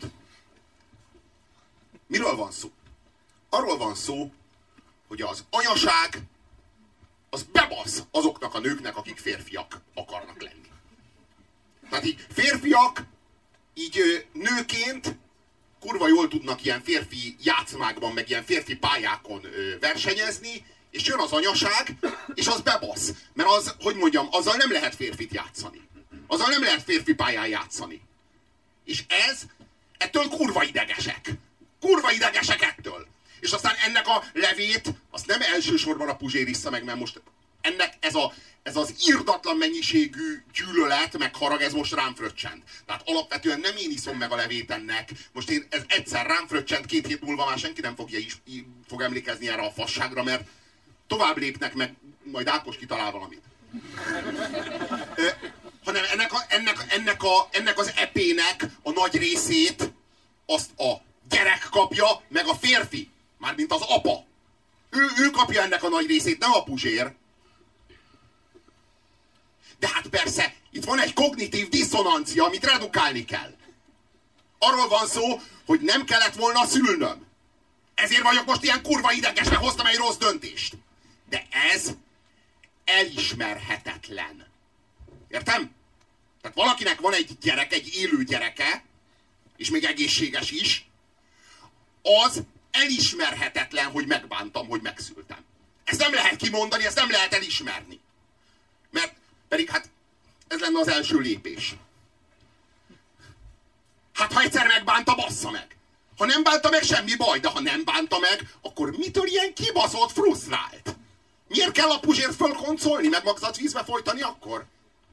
Miről van szó? Arról van szó, hogy az anyaság az bebasz azoknak a nőknek, akik férfiak akarnak lenni. Tehát így férfiak így nőként kurva jól tudnak ilyen férfi játszmákban, meg ilyen férfi pályákon versenyezni, és jön az anyaság, és az bebasz. Mert az, hogy mondjam, azzal nem lehet férfit játszani. Azzal nem lehet férfi pályán játszani. És ettől kurva idegesek. Kurva idegesek ettől. És aztán ennek a levét, azt nem elsősorban a Puzsér issza meg, mert most ennek ez az irdatlan mennyiségű gyűlölet, meg harag, ez most rám fröccsent. Tehát alapvetően nem én iszom meg a levét ennek. Most ez egyszer rám fröccsent, 2 hét múlva már senki nem fog emlékezni erre a fasságra, mert tovább lépnek, meg majd Ákos kitalál valamit. Hanem ennek az epének a nagy részét azt a gyerek kapja, meg a férfi. Mármint az apa. Ő kapja ennek a nagy részét, nem a Puzsér. De hát persze, itt van egy kognitív diszonancia, amit redukálni kell. Arról van szó, hogy nem kellett volna szülnöm. Ezért vagyok most ilyen kurva ideges, mert hoztam egy rossz döntést. De ez elismerhetetlen. Értem? Tehát valakinek van egy gyerek, egy élő gyereke, és még egészséges is, az elismerhetetlen, hogy megbántam, hogy megszültem. Ezt nem lehet kimondani, ezt nem lehet elismerni. Mert pedig hát ez lenne az első lépés. Hát ha egyszer megbánta, bassza meg. Ha nem bánta meg, semmi baj, de ha nem bánta meg, akkor mitől ilyen kibaszott, frusztrált? Miért kell a Puzsért fölkoncolni, meg magzatvízbe folytani akkor?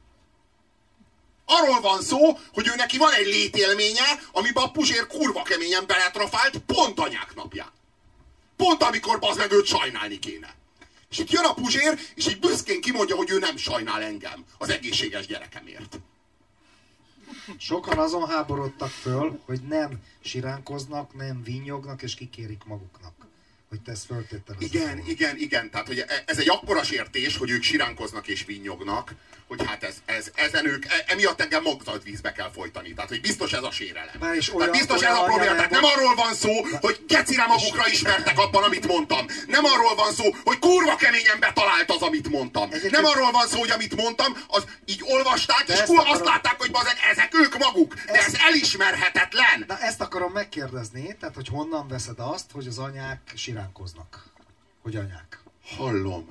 Arról van szó, hogy ő neki van egy létélménye, amiben a Puzsér kurva keményen beletrafált pont anyák napján. Pont amikor bazd meg őt sajnálni kéne. És itt jön a Puzsér, és így büszkén kimondja, hogy ő nem sajnál engem az egészséges gyerekemért. Sokan azon háborodtak föl, hogy nem siránkoznak, nem vinnyognak, és kikérik maguknak, hogy te ezt föltétel. Igen. Tehát, hogy ez egy akkora sértés, hogy ők siránkoznak és vinnyognak, hogy hát ezen ők, emiatt engem magzatvízbe kell folytani. Tehát, hogy biztos ez a sérelem. Tehát biztos ez a probléma. Tehát nem arról van szó, hogy gecire magukra ismertek abban, amit mondtam. Nem arról van szó, hogy kurva keményen betalált az, amit mondtam. Nem arról van szó, hogy amit mondtam, az így olvasták, és azt látták, hogy ezek ők maguk. De ez elismerhetetlen. Na ezt akarom megkérdezni, tehát, hogy honnan veszed azt, hogy az anyák siránkoznak? Hogy anyák? Hallom.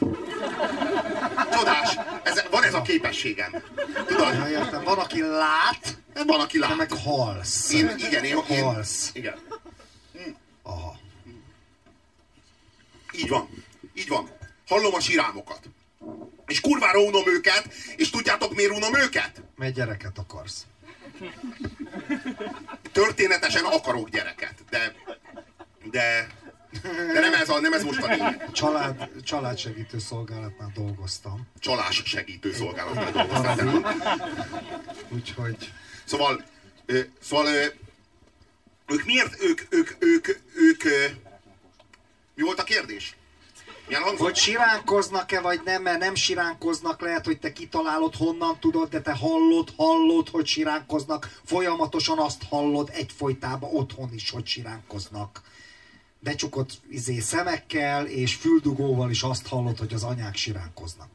Csodás! Van ez a képességem. Tudod? Ja, értem. Van, aki lát, van, aki lát. te meg halsz. Igen. Halsz. Igen. Aha. Így van. Hallom a sirámokat. És kurvára unom őket, és tudjátok miért unom őket? Mert gyereket akarsz. Történetesen akarok gyereket, de nem ez most a lényeg. Családsegítő szolgálatnál dolgoztam. Csalás segítő szolgálatnál dolgoztam. Úgyhogy... Szóval ők miért, mi volt a kérdés? Hogy siránkoznak-e, vagy nem, mert nem siránkoznak, lehet, hogy te kitalálod, honnan tudod, de te hallod, hogy siránkoznak, folyamatosan azt hallod egyfolytában otthon is, hogy siránkoznak. Becsukott szemekkel és füldugóval is azt hallod, hogy az anyák siránkoznak.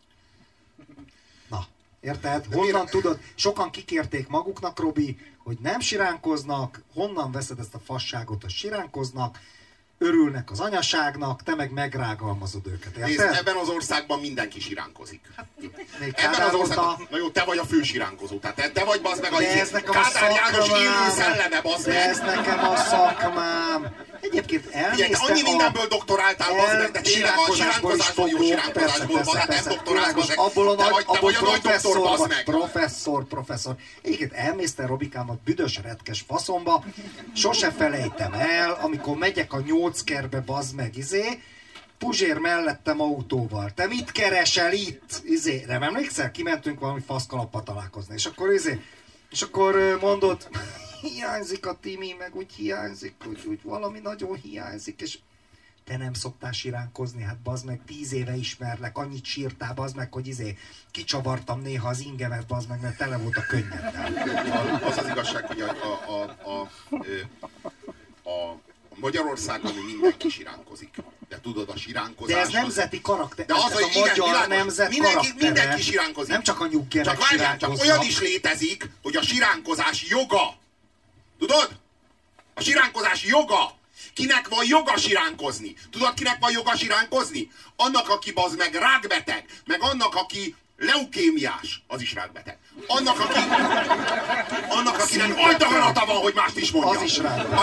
Na, érted? Honnan tudod? Sokan kikérték maguknak, Robi, hogy nem siránkoznak, honnan veszed ezt a fasságot, hogy siránkoznak, örülnek az anyaságnak, te meg megrágalmazod őket. Érted? Nézd, ebben az országban mindenki siránkozik. Ebben az országban, na jó, te vagy a fő siránkozó. Tehát te vagy, bazd meg, a Kádár János élő szelleme, bazd meg. De ez nekem a szakmám. Egyébként elnéztem annyi mindenből doktoráltál, bazd meg, de tényleg a siránkozásból, jó siránkozásból, bazd, nem doktorálsz, bazd meg. Te vagy a nagy doktor, bazd meg. Professzor. Egyébként elmésztem Robikámat büdös retkes faszomba. Sose felejtem el, amikor megyek a 8 kerbe, bazd meg, Puzsér mellettem autóval. Te mit keresel itt? Nem emlékszel? Kimentünk valami faszkalappal találkozni. És akkor mondod, hiányzik a Timi, meg úgy hiányzik, úgy valami nagyon hiányzik, és te nem szoktál siránkozni, hát bazd meg, 10 éve ismerlek, annyit sírtál, bazd meg, hogy kicsavartam néha az ingemet, bazd meg, mert tele volt a könnyeddel. Az igazság, hogy a Magyarországon mindenki siránkozik. De tudod, a siránkozás... De ez nemzeti karakter. De az, hogy a magyar nemzet karaktere. Mindenki siránkozik. Nem csak a nyuggerek csak várjál, csak siránkoznak. olyan is létezik, hogy a siránkozás joga. Tudod? A siránkozás joga. Kinek van joga siránkozni? Tudod, kinek van joga siránkozni? Annak, aki bazd meg rákbeteg, meg annak, aki leukémiás, az is rákbeteg. Annak, akinek agydaganata van, hogy mást is mondja. Az is rákbeteg.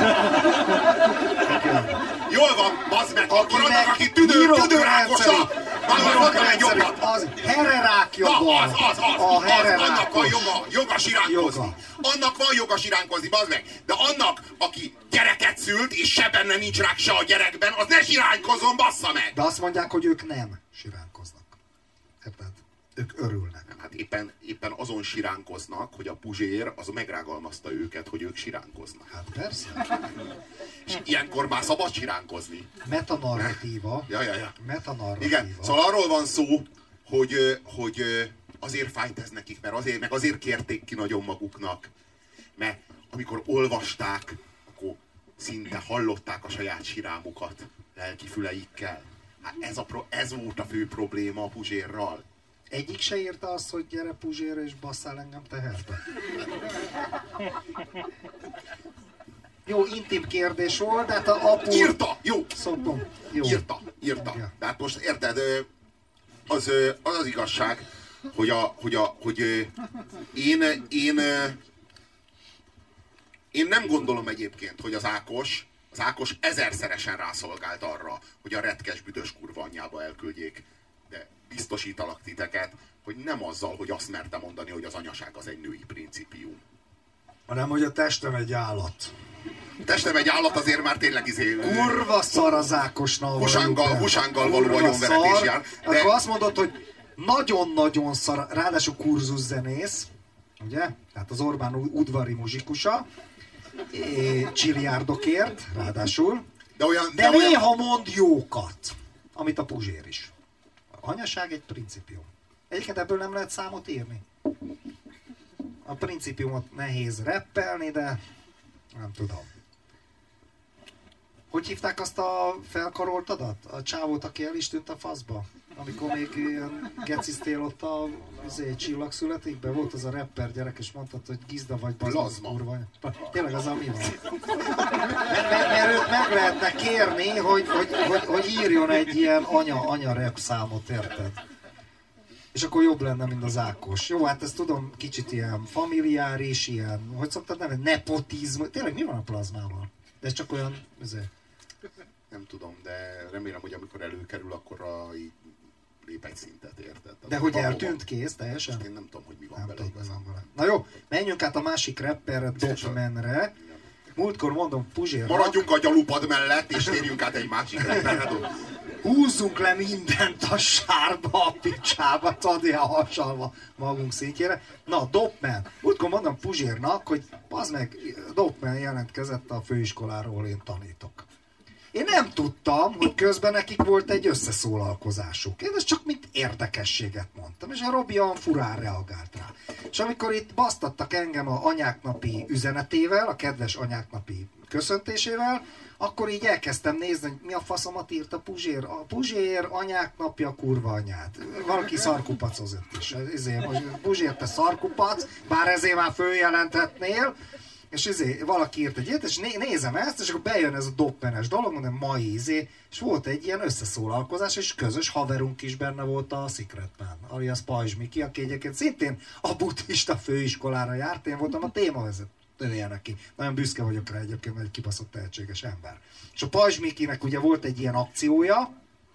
Jól van, bazd meg, akkor annak, aki tüdőrákosa, már mondtam egy jobbat. Az hererák joga. Annak van joga siránkozni. Annak van joga siránkozni, bazd meg. De annak, aki gyereket szült, és se benne nincs rák se a gyerekben, az ne siránkozzon, bassza meg. De azt mondják, hogy ők nem siránkoznak. Érted? Ők örülnek. Hát éppen azon siránkoznak, hogy a Puzsér az megrágalmazta őket, hogy ők siránkoznak. Hát persze. És ilyenkor már szabad siránkozni. Metanarratíva. Ja. Metanarratíva. Igen, szóval arról van szó, hogy azért fájt ez nekik, meg azért kérték ki nagyon maguknak. Mert amikor olvasták, akkor szinte hallották a saját sirámukat lelki füleikkel. Hát ez volt a fő probléma a Puzsérral. Egyik se írta azt, hogy gyere Puzsér és basszál engem teherbe. Jó, intim kérdés volt, de hát a apu... Írta! Jó! Szopom. Jó. Írta. Ja. De hát most érted, az igazság, hogy én nem gondolom egyébként, hogy az Ákos ezerszeresen rászolgált arra, hogy a retkes büdös kurva anyjába elküldjék. De biztosítalak titeket, hogy nem azzal, hogy azt merte mondani, hogy az anyaság az egy női principium. Hanem, hogy a testem egy állat. Testem egy állat, azért már tényleg Kurva szar az Ákosnál. Husánggal való agyonveretés jár. De... Akkor azt mondod, hogy nagyon-nagyon szar, ráadásul kurzus-zenész, ugye? Tehát az Orbán udvari muzsikusa, csiliárdokért, ráadásul. De néha mond jókat, amit a Puzsér is. A anyaság egy principium. Egyébként ebből nem lehet számot írni. A principiumot nehéz reppelni, de nem tudom. Hogy hívták azt a felkaroltadat? A csávót, aki el is tűnt a faszba? Amikor még ilyen geciztél ott a csillagszületékben, volt az a rapper gyerek, és mondtad, hogy gizda vagy bazd kurva. Tényleg az, ami van. Mert őt meg lehetne kérni, hogy írjon egy ilyen anya rap számot, érted? És akkor jobb lenne, mint az Ákos. Jó, hát ezt tudom, kicsit ilyen familiáris, ilyen, hogy szoktad nevezni? Nepotizmus. Tényleg mi van a plazmával? De ez csak olyan, Nem tudom, de remélem, hogy amikor előkerül, akkor így lép egy szintet, érted? De hogy eltűnt kész, teljesen? Én nem tudom, hogy mi van nem vele tudom, igazán. Na jó, menjünk át a másik rapperre, Dopmanre. Múltkor mondom Puzsérnak... Maradjunk a gyalupad mellett, és térjünk át egy másik rapperre. Húzzunk le mindent a sárba, a picsába, tudod, ilyen hasalva magunk szintjére. Na, Dopman. Múltkor mondom Puzsérnak, hogy bazd meg, Dopman jelentkezett a főiskoláról, én tanítok. Én nem tudtam, hogy közben nekik volt egy összeszólalkozásuk. Én ezt csak mint érdekességet mondtam, és a Robi olyan furán reagált rá. És amikor itt basztattak engem a anyáknapi üzenetével, a kedves anyáknapi köszöntésével, akkor így elkezdtem nézni, hogy mi a faszomat írt a Puzsér. A Puzsér anyák napja kurva anyát. Valaki szarkupacozott is. Puzsér, te szarkupac, bár ezért már följelentetnél. És valaki írt egy ilyet, és nézem ezt, és akkor bejön ez a Dopmanes dolog, mondom, mai és volt egy ilyen összeszólalkozás, és közös haverunk is benne volt a Secretman, alias Pajzs Miki, aki egyébként szintén a buddhista főiskolára járt, én voltam a témavezetője neki. Nagyon büszke vagyok rá egyébként, mert egy kibaszott tehetséges ember. És a Pajzs Mikinek ugye volt egy ilyen akciója,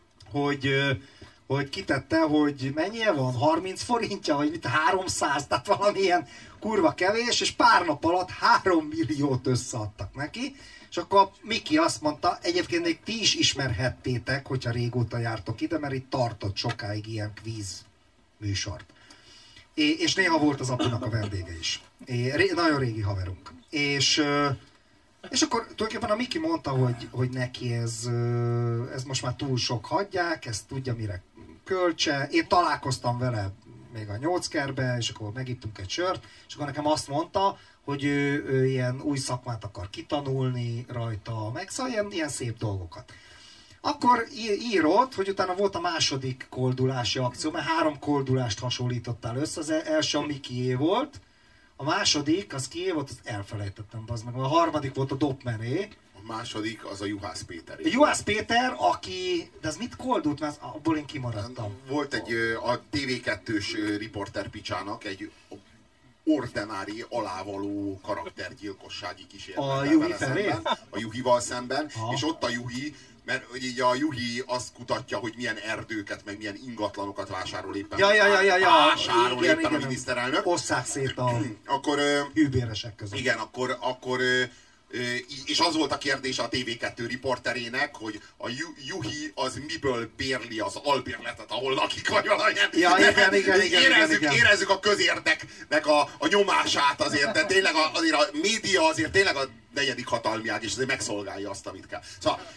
hogy kitette, hogy mennyire van, 30 forintja, vagy mit, 300, tehát valamilyen kurva kevés, és pár nap alatt 3 milliót összeadtak neki, és akkor Miki azt mondta, egyébként még ti is ismerhettétek, hogyha régóta jártok ide, mert itt tartott sokáig ilyen kvíz műsort, És néha volt az apunak a vendége is. Nagyon régi haverunk. És akkor tulajdonképpen a Miki mondta, hogy neki ez most már túl sok, hagyják, ezt tudja mire költse. Én találkoztam vele még a 8-kerbe, és akkor megittunk egy sört, és akkor nekem azt mondta, hogy ő ilyen új szakmát akar kitanulni rajta, meg szóval ilyen szép dolgokat. Akkor írott, hogy utána volt a második koldulási akció, mert 3 koldulást hasonlítottál össze, az első a Mikié volt, a második, az kié volt, azt elfelejtettem, bazd meg, a harmadik volt a Dopmené. A második az a Juhász Péter. Juhász Péter, aki, de az mit koldult, mert abból én kimaradtam. Volt a TV2-s riporter picsának egy ordinári, alávaló karaktergyilkossági kísérlet. A Juhi felé? A Juhival szemben, ha. És ott a Juhi, mert így a Juhi azt kutatja, hogy milyen erdőket, meg milyen ingatlanokat vásárol éppen. Vásárol igen, éppen a miniszterelnök. Osszák szét a hűbéresek között. Igen, akkor és az volt a kérdése a TV2 riporterének, hogy a Juhi az miből bérli az albérletet, ahol lakik, vagy valamilyen. Ja, igen. Érezzük a közérdeknek a nyomását azért, de tényleg azért a média azért tényleg a negyedik hatalmi ág, és azért megszolgálja azt, amit kell. Szóval,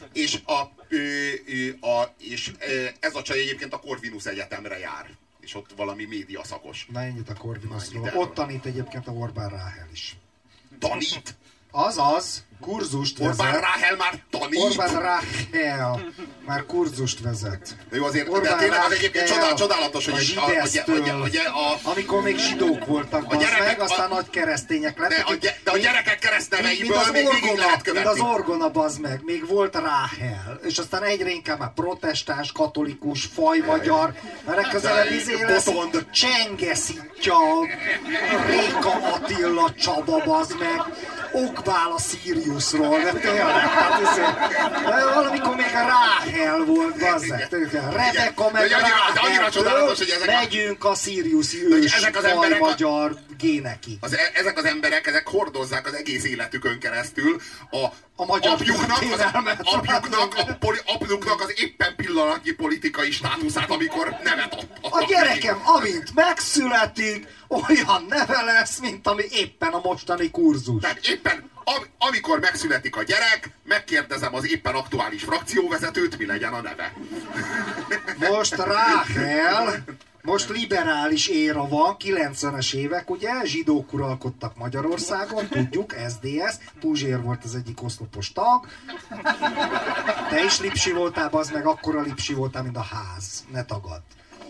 és ez a csaj egyébként a Corvinus Egyetemre jár, és ott valami média szakos. Na ennyit a Corvinusról. Ott tanít egyébként a Orbán Ráhel is. Tanít? Azaz, kurzust vezet. Orbán Ráhel már tanít? Orbán Ráhel már kurzust vezet. Jó, azért, de tényleg az egyébként csodálatos, hogy amikor még zsidók voltak, meg, aztán nagy keresztények lettek. De a gyerekek keresztneveiből még végig lehet követni. Mint az orgona, bazd meg, még volt Ráhel, és aztán egyre inkább már protestáns, katolikus, fajmagyar, mert legközelebb lesz Csengeszitja, Réka Attila Csaba, bazd meg, Okbál a Siriusról, de tényleg, valamikor még a Ráhel volt, bazzeg, Rebeka meg Ráheltől megyünk a Sirius ős fajmagyar génekig. Ezek az emberek, ezek hordozzák az egész életükön keresztül a magyar apjuknak az éppen pillanatnyi politikai státuszát, amikor nevet adtak. A gyerekem, amint megszületik, olyan neve lesz, mint ami éppen a mostani kurzus. Tehát éppen, amikor megszületik a gyerek, megkérdezem az éppen aktuális frakcióvezetőt, mi legyen a neve. Most Ráhel, most liberális éra van, 90-es évek, ugye, zsidók uralkodtak Magyarországon, tudjuk, SDS, Puzsér volt az egyik oszlopos tag. Te is lipsi voltál, az meg akkora lipsi voltál, mint a ház, ne tagadd.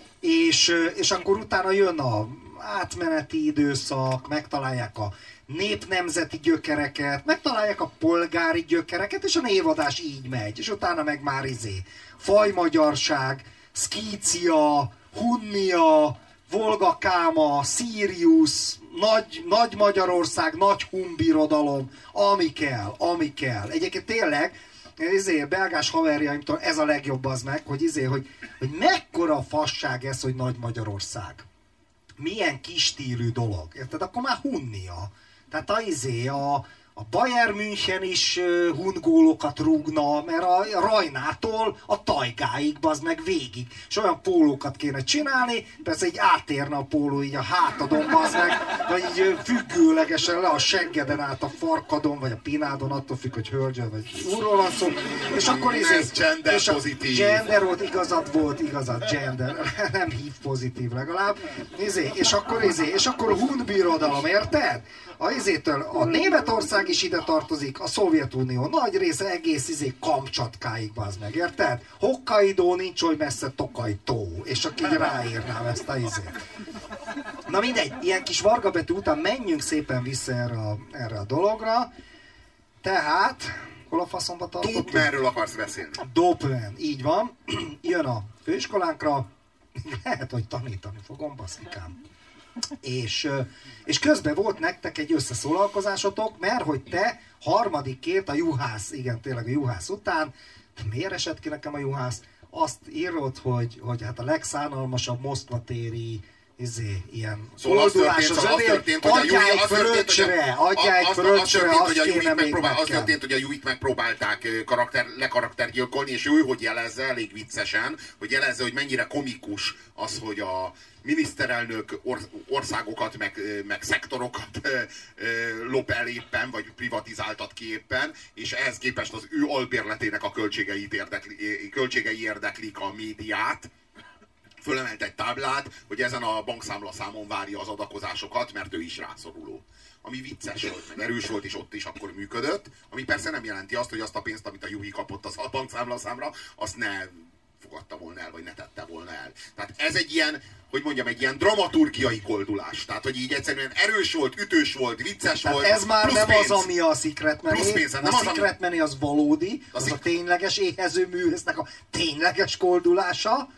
És akkor utána jön a átmeneti időszak, megtalálják a népnemzeti gyökereket, megtalálják a polgári gyökereket, és a névadás így megy. És utána meg már fajmagyarság, Szkícia, Hunnia, Volga-Káma, Sirius, nagy Magyarország, nagy humbirodalom, ami kell. Egyébként tényleg, belgás haverjaimtól ez a legjobb az meg, hogy mekkora fasság ez, hogy Nagy Magyarország. Milyen kis stílű dolog. Érted? Akkor már Hunnia. Tehát a Bayern München is hungólokat rúgna, mert a Rajnától a Tajgáig, bazd meg végig. És olyan pólókat kéne csinálni, persze így átérne a póló így a hátadon, bazd meg, vagy így függőlegesen le a seggeden át a farkadon, vagy a pinádon, attól függ, hogy hölgyről vagy úrról van szó. És akkor ez gender pozitív. Gender volt, igazad, gender. Nem hív pozitív legalább. És akkor a hunbirodalom, érted? A Németország is ide tartozik, a Szovjetunió nagy része egész Kamcsatkáig, bazd meg, érted? Hokkaido nincs oly messze Tokaj-tó, és akkor így ráírnám ezt a Na mindegy, ilyen kis vargabetű után menjünk szépen vissza erre a dologra. Tehát, hol a faszomba tartottunk? Dopmanről akarsz beszélni. Dopman, így van. Jön a főiskolánkra, lehet, hogy tanítani fogom, baszikám. És közben volt nektek egy összeszólalkozásotok, mert hogy te harmadikként a juhász, igen, tényleg a juhász után, miért esett ki nekem a juhász? Azt írod, hogy hát a legszánalmasabb Moszkva téri ilyen Szóval az koldulás az övé, adják fröccsre, azt kéne még az történt, hogy a Jújt megpróbálták lekaraktergyilkolni, és ő hogy jelezze, elég viccesen, hogy jelezze, hogy mennyire komikus az, hogy a miniszterelnök országokat, meg szektorokat lop el éppen, vagy privatizáltat ki éppen, és ehhez képest az ő albérletének a költségei érdeklik a médiát. Fölemelt egy táblát, hogy ezen a bankszámlaszámon várja az adakozásokat, mert ő is rászoruló. Ami vicces volt, meg erős volt, és ott is akkor működött, ami persze nem jelenti azt, hogy azt a pénzt, amit a Juhi kapott az a bankszámlaszámra, azt ne fogadta volna el, vagy ne tette volna el. Tehát ez egy ilyen, hogy mondjam, egy ilyen dramaturgiai koldulás. Tehát, hogy így egyszerűen erős volt, ütős volt, vicces tehát volt. ez már nem pénz. az, ami a Secret Money. A Secret Money az valódi, az a tényleges éhező művésznek a tényleges koldulása.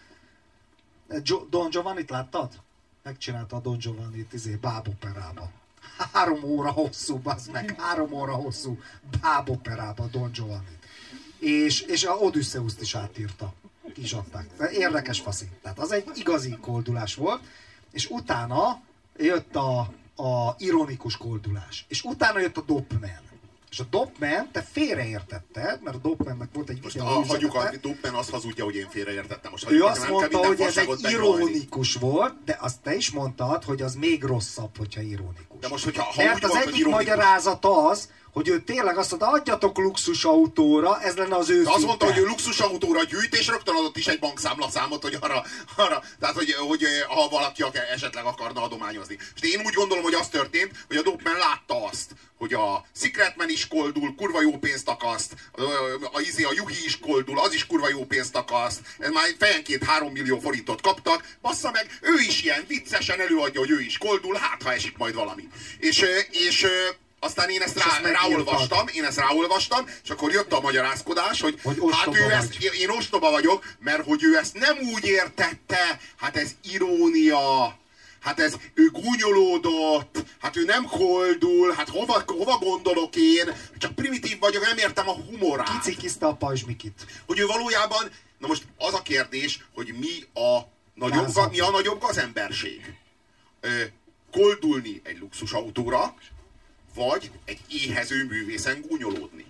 Don Giovannit láttad? Megcsinálta a Don Giovannit báboperába. 3 óra hosszú, bazd meg, 3 óra hosszú báboperába Don Giovannit. És a Odysseuszt is átírta. Ki is adták. Érdekes faszi. Tehát az egy igazi koldulás volt, és utána jött a ironikus koldulás. És utána jött a Dopman. És a Dopman, te félreértetted, mert a Dopmannek volt egy videó. Hagyjuk, a Dopman azt hazudja, hogy én félreértettem. Most ő azt mondta, hogy ez egy ironikus volt, de azt te is mondtad, hogy az még rosszabb, hogyha ironikus. De most, hogyha, mert az egyik magyarázat az, hogy ő tényleg azt mondta, adjatok luxusautóra, ez lenne az őszinte. De azt mondta, hogy ő luxusautóra gyűjt, és rögtön adott is egy bankszámlaszámot, hogy arra tehát, hogy ha valaki esetleg akarna adományozni. És én úgy gondolom, hogy az történt, hogy a Dopman látta azt, hogy a Secret Man is koldul, kurva jó pénzt akaszt, a Juhi is koldul, az is kurva jó pénzt akaszt, ez már fejenként 3 millió forintot kaptak, bassza meg, ő is ilyen viccesen előadja, hogy ő is koldul, hát ha esik majd valami. És aztán én ezt ráolvastam, és akkor jött a magyarázkodás, hogy hát ő én ostoba vagyok, mert hogy ő ezt nem úgy értette, hát ez irónia, hát ez ő gúnyolódott, hát ő nem koldul, hát hova gondolok én, csak primitív vagyok, nem értem a humorát. Kicikizte a pajzsmikit. Hogy ő valójában, na most az a kérdés, hogy mi a nagyobb gazemberség. Koldulni egy luxusautóra, vagy egy éhező művészen gúnyolódni.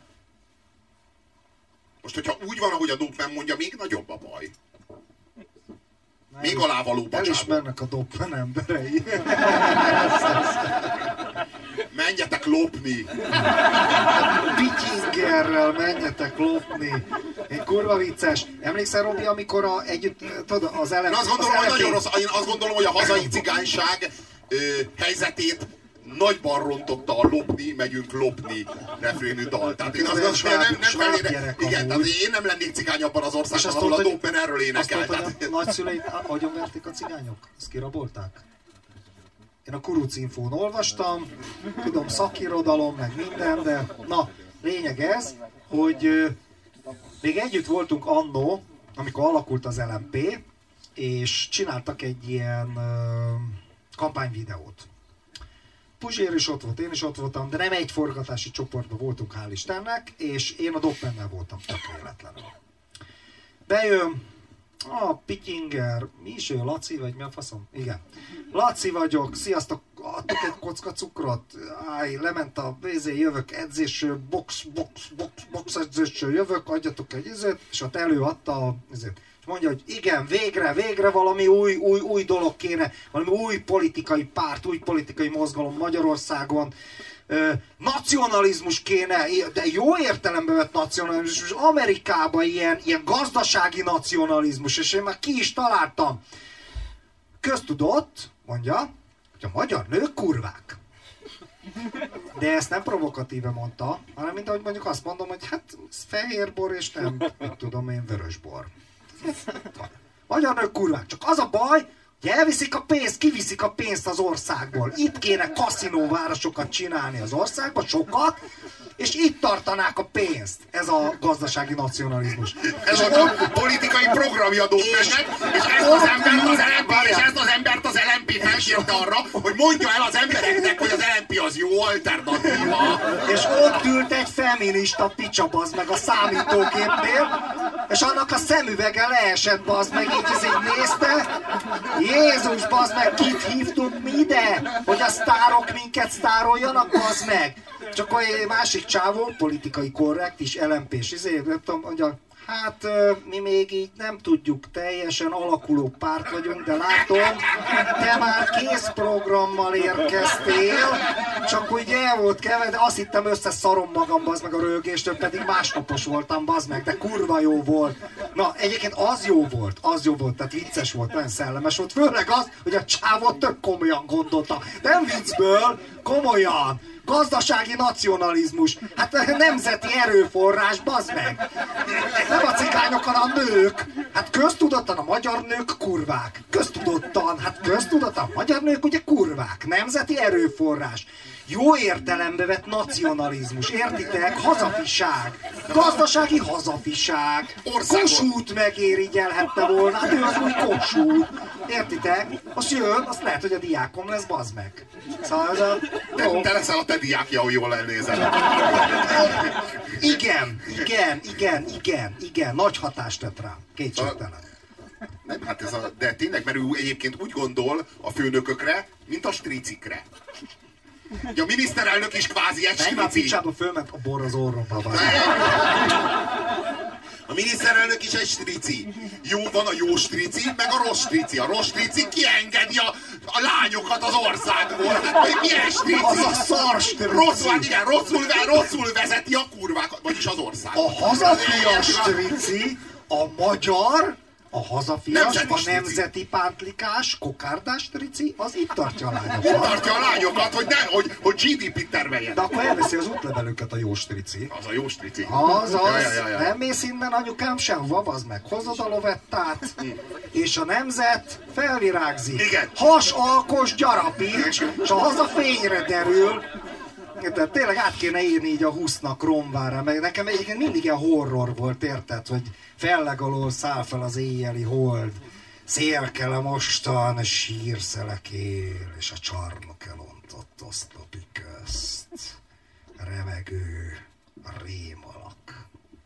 Most, hogyha úgy van, ahogy a Dopman mondja, még nagyobb a baj. Még alávaló bacsába. Elismernek a Dopman emberei. Menjetek lopni! Pittingerrel menjetek lopni. Egy kurva vicces. Emlékszel, Robi, amikor együtt, tudod, az LMP... Én azt gondolom, hogy a hazai cigányság helyzetét nagyban rontotta a lopni, megyünk lopni refrénű dal. Tehát én azt gondolom, én nem lennék cigány abban az országban, ahol a Dopman erről énekel. Azt mondta, hogy a nagyszüleit agyonverték a cigányok? Ezt kirabolták? Én a Kuruc Infón olvastam, tudom, szakirodalom, meg minden, de na, lényeg ez, hogy még együtt voltunk annó, amikor alakult az LMP, és csináltak egy ilyen kampányvideót. Puzsér is ott volt, én is ott voltam, de nem egy forgatási csoportban voltunk, hál' Istennek, és én a Dopmannel voltam, tök véletlenül. Bejön a Pittinger, mi is ő, Laci, vagy mi a faszom? Igen. Laci vagyok, sziasztok, adtok egy kocka cukrot, lement a jövök edzésről, box edzésről jövök, adjatok egy izét, és ott előadta a izét. És mondja, hogy igen, végre valami új dolog kéne, valami új politikai párt, új politikai mozgalom Magyarországon. Nacionalizmus kéne, de jó értelemben vett nacionalizmus, és Amerikában ilyen gazdasági nacionalizmus, és én már ki is találtam. Köztudott, mondja, hogy a magyar nők kurvák. De ezt nem provokatíve mondta, hanem mint ahogy mondjuk azt mondom, hogy hát ez fehérbor, és nem, mit tudom én, vörösbor. Magyar nők kurvák, csak az a baj, hogy elviszik a pénzt, kiviszik a pénzt az országból. Itt kéne kaszinóvárosokat csinálni az országban, sokat, és itt tartanák a pénzt. Ez a gazdasági nacionalizmus. Ez a politikai programja Dopmannek, és ezt az embert az LMP felkérte arra, hogy mondja el az embereknek, hogy az LMP az jó alternatíva. És ott ült egy feminista picsa, bazd meg a számítógépnél, és annak a szemüvege leesett, bazd meg, így nézte, Jézus, bazd meg, kit hívtunk mi ide? Hogy a sztárok minket sztároljanak, bazd meg? Csak egy másik csávó, politikai korrekt is, LMP-s, nem tudom, mondja, hát mi még így nem tudjuk, teljesen alakuló párt vagyunk, de látom, te már kész programmal érkeztél, csak úgy el volt keve, de azt hittem összeszarom magam, bazd meg a röhögéstől, pedig másnapos voltam, bazd meg, de kurva jó volt. Na, egyébként az jó volt, tehát vicces volt, nagyon szellemes volt, főleg az, hogy a csávot tök komolyan gondolta, nem viccből, komolyan. Gazdasági nacionalizmus. Hát nemzeti erőforrás, bazd meg. Nem a cigányok, hanem a nők. Hát köztudottan a magyar nők kurvák. Köztudottan a magyar nők ugye kurvák. Nemzeti erőforrás. Jó értelembe vett nacionalizmus. Értitek? Hazafiság. Gazdasági hazafiság. Kossuth megérigyelhette volna. Hát ő az új Kossuth. Értitek? Azt jön, azt lehet, hogy a diákom lesz, bazd meg. Szóval ez a... Te leszel a te diákja, hogy jól elnézel. Igen. Nagy hatást tett rám. Kétségtelen. Nem, hát de tényleg, mert ő egyébként úgy gondol a főnökökre, mint a stricikre. A miniszterelnök is kvázi egy strici. Nem, már picsába fölment a bor az orromba. A miniszterelnök is egy strici. Van a jó strici, meg a rossz strici. A rossz strici kiengedi a lányokat az országból. Hát, milyen strici? Az a szar strici. Rosszul vezeti a kurvákat, vagyis az országot. A hazafias strici, a magyar, a hazafias, a nemzeti pántlikás, kokárdás strici, az itt tartja a lányokat. Itt tartja a lányokat, hogy GDP-t termeljen. De akkor elveszi az útlevelüket a jó strici. Az a jó strici. Azaz, nem mész innen anyukám sehova, bazd meg, hozod a lovettát, és a nemzet felvirágzik. Igen. Hasalkos gyarapíts, és a haza fényre derül. Tehát tényleg át kéne írni így a 20-nak romvára, meg nekem egyébként mindig ilyen horror volt, érted, hogy felleg alól száll fel az éjjeli hold, szélkele mostan, sírszelek él, és a csarnok elontott oszlopi közt, remegő rémalak.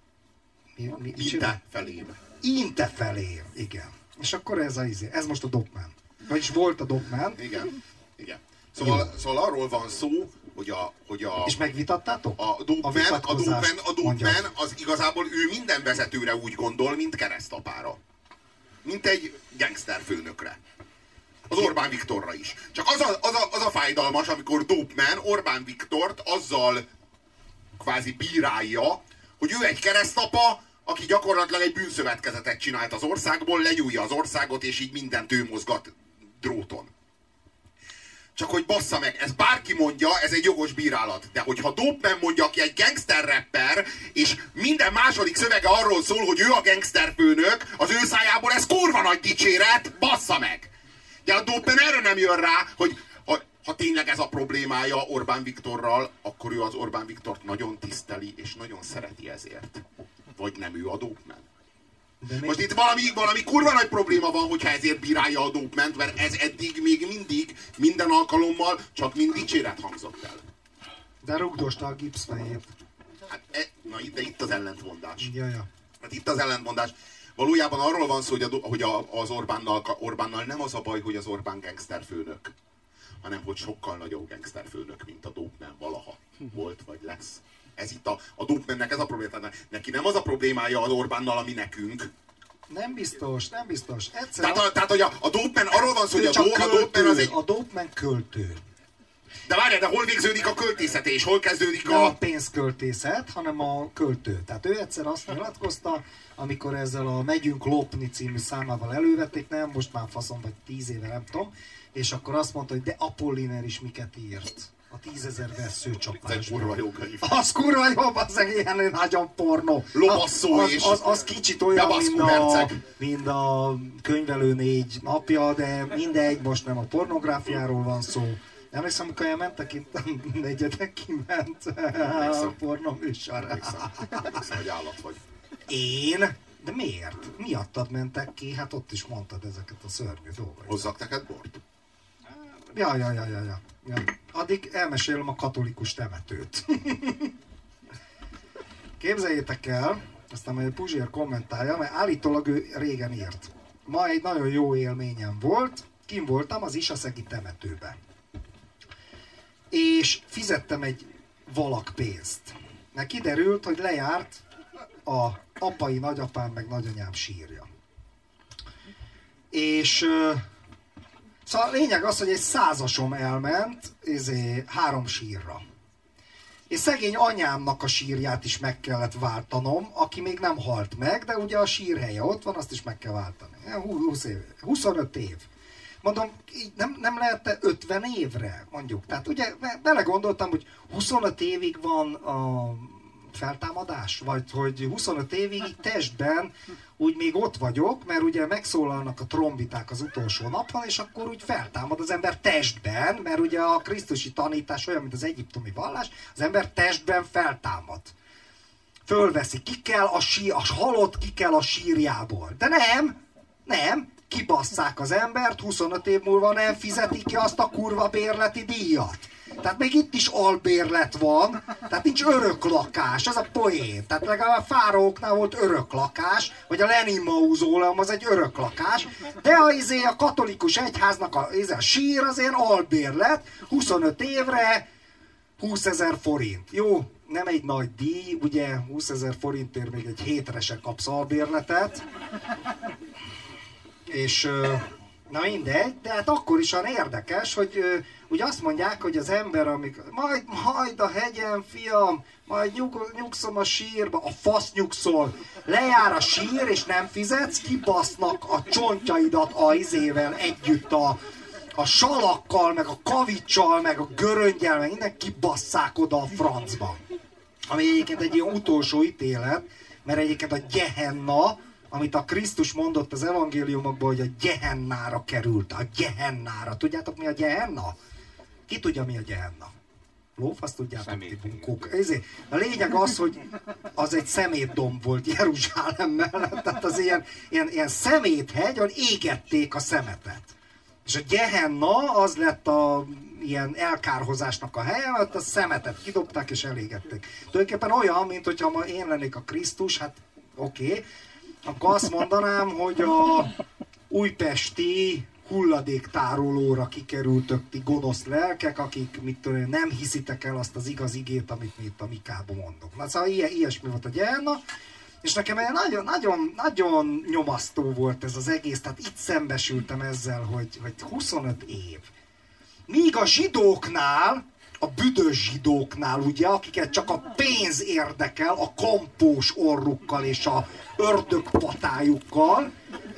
Inte felém. Inte felém, igen. És akkor ez most a Dopman. Vagyis volt a Dopman. Igen. Szóval arról van szó, hogy a... És megvitattátok? A Dopman az igazából ő minden vezetőre úgy gondol, mint keresztapára. Mint egy gangster főnökre. Az Orbán Viktorra is. Csak az a fájdalmas, amikor Dopman Orbán Viktort azzal kvázi bírálja, hogy ő egy keresztapa, aki gyakorlatilag egy bűnszövetkezetet csinált az országból, lenyúlja az országot, és így mindent ő mozgat dróton. Csak hogy bassza meg, ez bárki mondja, ez egy jogos bírálat. De hogyha Dopman mondja, aki egy gangster rapper, és minden második szövege arról szól, hogy ő a gangster főnök, az ő szájából ez kurva nagy dicséret, bassza meg! De a Dopman erre nem jön rá, hogy ha tényleg ez a problémája Orbán Viktorral, akkor ő az Orbán Viktort nagyon tiszteli, és nagyon szereti ezért. Vagy nem ő a Dopman. Most itt valami kurva nagy probléma van, hogyha ezért bírálja a Dopement, mert ez eddig még mindig, minden alkalommal csak mind dicséret hangzott el. De rugdosta a gipszfejét. Hát, de itt az ellentmondás. Jaja. Hát itt az ellentmondás. Valójában arról van szó, hogy az Orbánnal nem az a baj, hogy az Orbán gangsterfőnök, hanem hogy sokkal nagyobb gangsterfőnök, mint a Dopman valaha volt vagy lesz. Ez itt a Dopmannek ez a probléma. Neki nem az a problémája az Orbánnal, ami nekünk. Nem biztos. Tehát hogy a Dopman, arról van szó, hogy a Dopman az egy... A Dopman költő. De várjál, de hol végződik a költészete, és hol kezdődik Nem a pénzköltészet, hanem a költő. Tehát ő egyszer azt nyilatkozta, amikor ezzel a Megyünk lopni című számával elővették, nem, most már faszom, vagy 10 éve, nem tudom, és akkor azt mondta, hogy de Apolliner is miket írt. A 10 000 vesszőcsapásban. Ez egy kurva jó könyv. Az kurva jó, az egy ilyen nagyon pornó. Lopasszó és... Az kicsit olyan, mint a Könyvelő 4 napja, de mindegy, most nem a pornográfiáról van szó. Emlékszem, amikor elmentek itt a negyetek kiment a pornoműsor. Emlékszem, hogy állat vagy. Én? De miért? Miattad mentek ki? Hát ott is mondtad ezeket a szörnyű dolgokat. Hozzak neked bort? Ja. Addig elmesélem a katolikus temetőt. Képzeljétek el, aztán majd a Puzsér kommentálja, mert állítólag ő régen írt. Ma egy nagyon jó élményem volt, Kim voltam az isaszegi temetőbe. És fizettem egy valak pénzt. Mert kiderült, hogy lejárt a apai, nagyapám meg nagyanyám sírja. És szóval a lényeg az, hogy egy százasom elment 3 sírra. És szegény anyámnak a sírját is meg kellett váltanom, aki még nem halt meg, de ugye a sírhelye ott van, azt is meg kell váltani. 25 év. Mondom, így nem lehet 50 évre, mondjuk. Tehát ugye belegondoltam, hogy 25 évig van a feltámadás, vagy hogy 25 évig testben úgy még ott vagyok, mert ugye megszólalnak a trombiták az utolsó napon, és akkor úgy feltámad az ember testben, mert ugye a krisztusi tanítás olyan, mint az egyiptomi vallás, az ember testben feltámad. Fölveszi, a halott ki kell a sírjából. De nem, kibasszák az embert, 25 év múlva nem fizetik ki azt a kurva bérleti díjat. Tehát még itt is albérlet van, tehát nincs örök lakás, ez a poén. Tehát legalább a fáraóknál volt örök lakás, vagy a Lenin mauzóleum az egy örök lakás, de a katolikus egyháznak a sír az ilyen albérlet, 25 évre 20 000 forint. Jó, nem egy nagy díj, ugye 20 000 forintért még egy hétre se kapsz albérletet. És na mindegy, de hát akkor is olyan érdekes, hogy ugye azt mondják, hogy az ember, amikor majd a hegyen, fiam, majd nyugszom a sírba, a fasz nyugszol, lejár a sír, és nem fizetsz, kibasznak a csontjaidat a izével együtt, a salakkal, meg a kavicsal, meg a göröngyel, meg minden kibasszák oda a francba. Ami egyébként egy ilyen utolsó ítélet, mert egyébként a Gehenna, amit a Krisztus mondott az evangéliumokban, hogy a Gehennára került, a Gehennára. Tudjátok, mi a Gehenna? Ki tudja, mi a Gehenna? Lófasz, tudjátok, ti bunkók. A lényeg az, hogy az egy szemétdomb volt Jeruzsálem mellett, tehát az ilyen szeméthegy, ahol égették a szemetet. És a Gehenna az lett a ilyen elkárhozásnak a helye, ott a szemetet kidobták és elégették. Tulajdonképpen olyan, mint hogyha ma én lennék a Krisztus, hát oké, akkor azt mondanám, hogy a újpesti hulladéktárolóra kikerültök ti gonosz lelkek, akik nem hiszitek el azt az igaz igét, amit mi itt a Mikában mondok. Na szóval ilyesmi volt a Gehenna, és nekem nagyon nyomasztó volt ez az egész, tehát itt szembesültem ezzel, hogy 25 év. Míg a zsidóknál, a büdös zsidóknál, ugye, akiket csak a pénz érdekel, a kampós orrukkal és a ördögpatájukkal,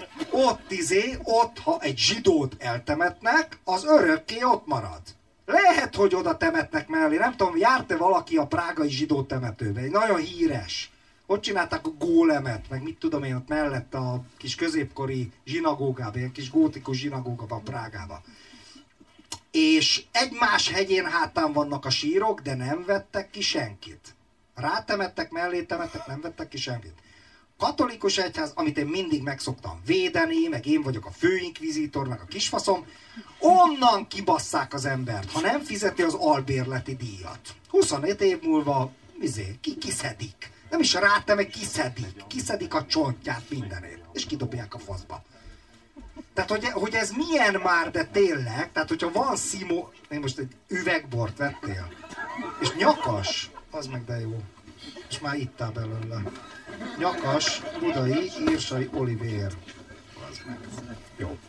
ott, ha egy zsidót eltemetnek, az örökké ott marad. Lehet, hogy oda temetnek mellé, nem tudom, járt-e valaki a prágai zsidó temetőbe, egy nagyon híres. Ott csinálták a gólemet, meg mit tudom én, ott mellett a kis középkori zsinagógában, ilyen kis gótikus zsinagógában Prágában. És egymás hegyén hátán vannak a sírok, de nem vettek ki senkit. Rátemettek, mellé temettek, nem vettek ki senkit. Katolikus egyház, amit én mindig meg szoktam védeni, meg én vagyok a főinkvizítor, meg a kisfaszom, onnan kibasszák az embert, ha nem fizeti az albérleti díjat. 25 év múlva kiszedik. Nem is rátemek, kiszedik a csontját mindenért, és kidobják a faszba. Tehát, hogy ez milyen már, de tényleg, tehát hogyha van Simó, én most egy üvegbort vettél, és nyakas, az meg de jó, és már ittál belőle. Nyakas, Budai, Írsai, Olivér. Az meg. Jó.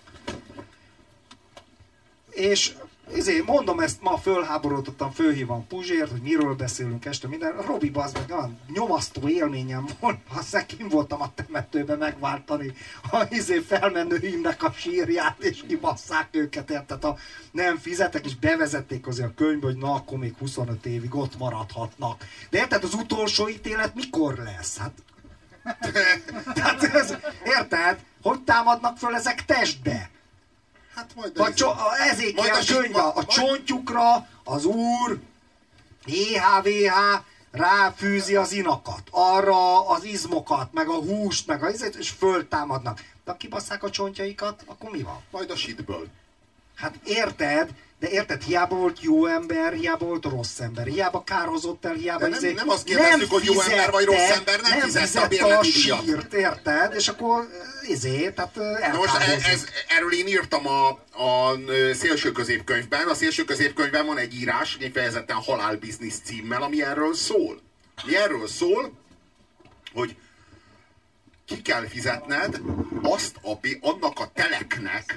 És mondom ezt, ma fölháborodottam, fölhívom Puzsért, hogy miről beszélünk este, minden. Robi, bazd meg, olyan nyomasztó élményem volt, aztán kim voltam a temetőbe megváltani a felmenőimnek a sírját, és kibasszák őket, tehát nem fizetek, és bevezették azért a könyvbe, hogy na, akkor még 25 évig ott maradhatnak. De érted, az utolsó ítélet mikor lesz? Hát, tehát érted? Hogy támadnak föl ezek testbe? Hát majd ezért kell a könyvbe, a csontjukra az Úr, EHVH ráfűzi az inakat, arra az izmokat, meg a húst, meg és föltámadnak. De ha kibasszák a csontjaikat, akkor mi van? Majd a shitből. Hát érted, De érted, hiába volt jó ember, hiába volt rossz ember, hiába kározott el, hiába... De nem azt kérdeztük, hogy jó ember vagy rossz ember, nem fizette a bérleti díjat. Sírt, érted? És akkor tehát erről én írtam a szélső középkönyvben. A szélső középkönyvben van egy írás, kifejezetten halálbiznisz címmel, ami erről szól. Mi erről szól, hogy ki kell fizetned azt annak a teleknek,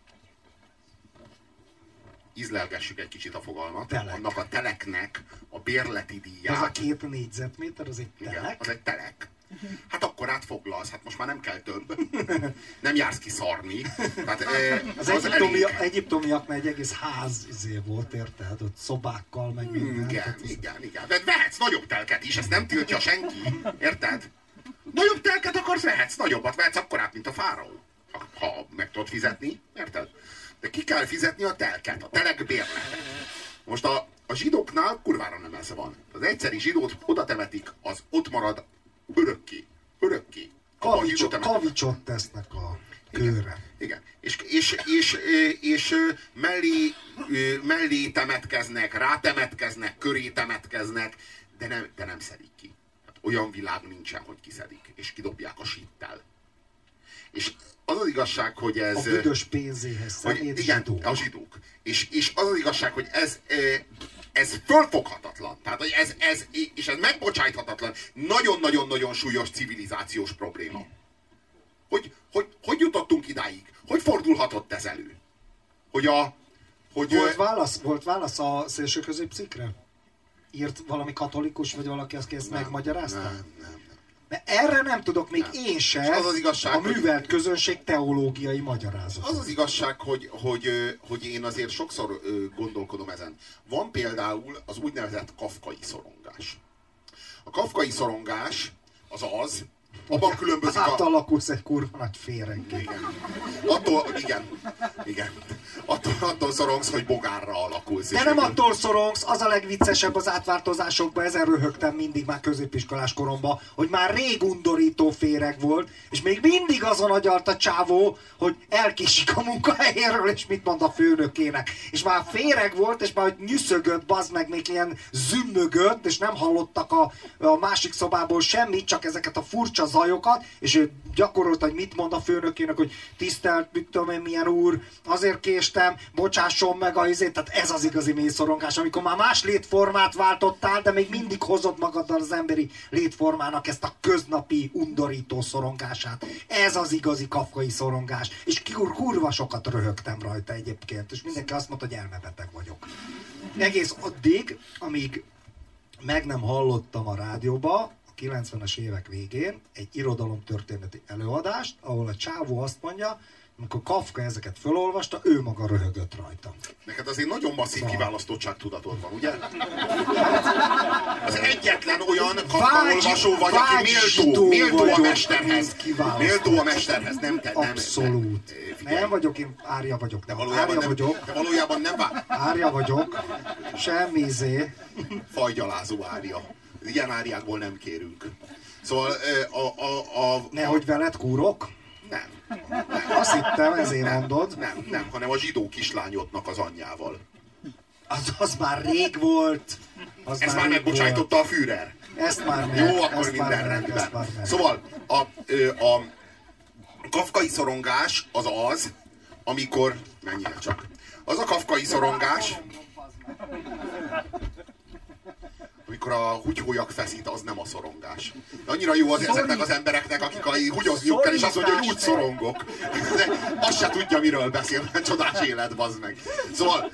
ízlelgessük egy kicsit a fogalmat, annak a teleknek a bérleti díját. Az a 2 négyzetméter, az egy telek? Igen, az egy telek. Hát akkor átfoglalsz, hát most már nem kell több. Nem jársz ki szarni. Tehát, az egyiptomiaknál egy egész ház volt, érted? Ott szobákkal, meg minden. Igen. De vehetsz nagyobb telket is, ezt nem tiltja senki. Érted? Nagyobb telket akarsz, vehetsz nagyobbat, vehetsz akkorát, mint a fáraó. Ha meg tudod fizetni, érted? De ki kell fizetni a telket, a telek bérletet. Most a zsidóknál kurvára nem ez van. Az egyszeri zsidót oda temetik, az ott marad örökké. Örökké. Kavicsot tesznek a kőre. Igen. És mellé temetkeznek, rátemetkeznek, köré temetkeznek, de nem szedik ki. Hát olyan világ nincsen, hogy kiszedik, és kidobják a sittel. És az az igazság, hogy ez... A büdös pénzéhez szemét igen, a zsidók. És az az igazság, hogy ez fölfoghatatlan. Tehát, hogy és ez megbocsájthatatlan. Nagyon-nagyon-nagyon súlyos civilizációs probléma. Hogy jutottunk idáig? Hogy fordulhatott ez elő? Volt válasz a szélső középcikkre? Írt valami katolikus, vagy valaki, aki ezt megmagyarázta? Nem. Mert erre nem tudok még én sem az igazság, a művelt közönség teológiai magyarázatot. Az az igazság, hogy én azért sokszor gondolkodom ezen. Van például az úgynevezett kafkai szorongás. A kafkai szorongás az, abban különbözik átalakulsz egy kurva nagy féreggé. Igen. Attól szorongsz, hogy bogárra alakulsz. De nem attól szorongsz, az a legviccesebb az átváltozásokban, ezen röhögtem mindig már középiskolás koromban, hogy már rég undorító féreg volt, és még mindig azon agyalt a csávó, hogy elkésik a munkahelyéről, és mit mond a főnökének. És már féreg volt, és már hogy nyüszögött, bazd meg, még ilyen zümmögött, és nem hallottak a másik szobából semmit, csak ezeket a furcsa zajokat, és ő gyakorolta, hogy mit mond a főnökének, hogy tisztelt, mit tudom én, milyen úr, azért késtem, bocsásson meg a izét, tehát ez az igazi mélyszorongás, amikor már más létformát váltottál, de még mindig hozod magaddal az emberi létformának ezt a köznapi, undorító szorongását. Ez az igazi kafkai szorongás. És kurva sokat röhögtem rajta egyébként, és mindenki azt mondta, hogy elmebeteg vagyok. Egész addig, amíg meg nem hallottam a rádióba, 90-es évek végén egy irodalomtörténeti előadást, ahol a csávó azt mondja, amikor Kafka ezeket felolvasta, ő maga röhögött rajta. Neked azért nagyon masszív kiválasztottságtudatod van, ugye? Az egyetlen olyan Kafka-olvasó vagy, aki méltó a mesterhez. Méltó a mesterhez, nem te. Abszolút. Nem vagyok, én Árja vagyok. De valójában nem Árja vagyok. Semmi izé. Fajgyalázó Árja. Ilyen Árjákból nem kérünk. Szóval nehogy veled kúrok? Nem. Azt hittem, ezért mondod. Nem, hanem a zsidó kislányodnak az anyjával. Az már rég volt. Ezt már megbocsájtotta a Führer. Ezt már meg. Jó, akkor minden rendben. Szóval a kafkai szorongás az, amikor... Menjél csak. Az a kafkai szorongás... Amikor a húgyhólyak feszít, az nem a szorongás. De annyira jó az ezeknek az embereknek, akik a húgyozniuk kell, és azt mondja, hogy úgy szorongok. De azt se tudja, miről beszél, mert csodás élet, bazd meg. Szóval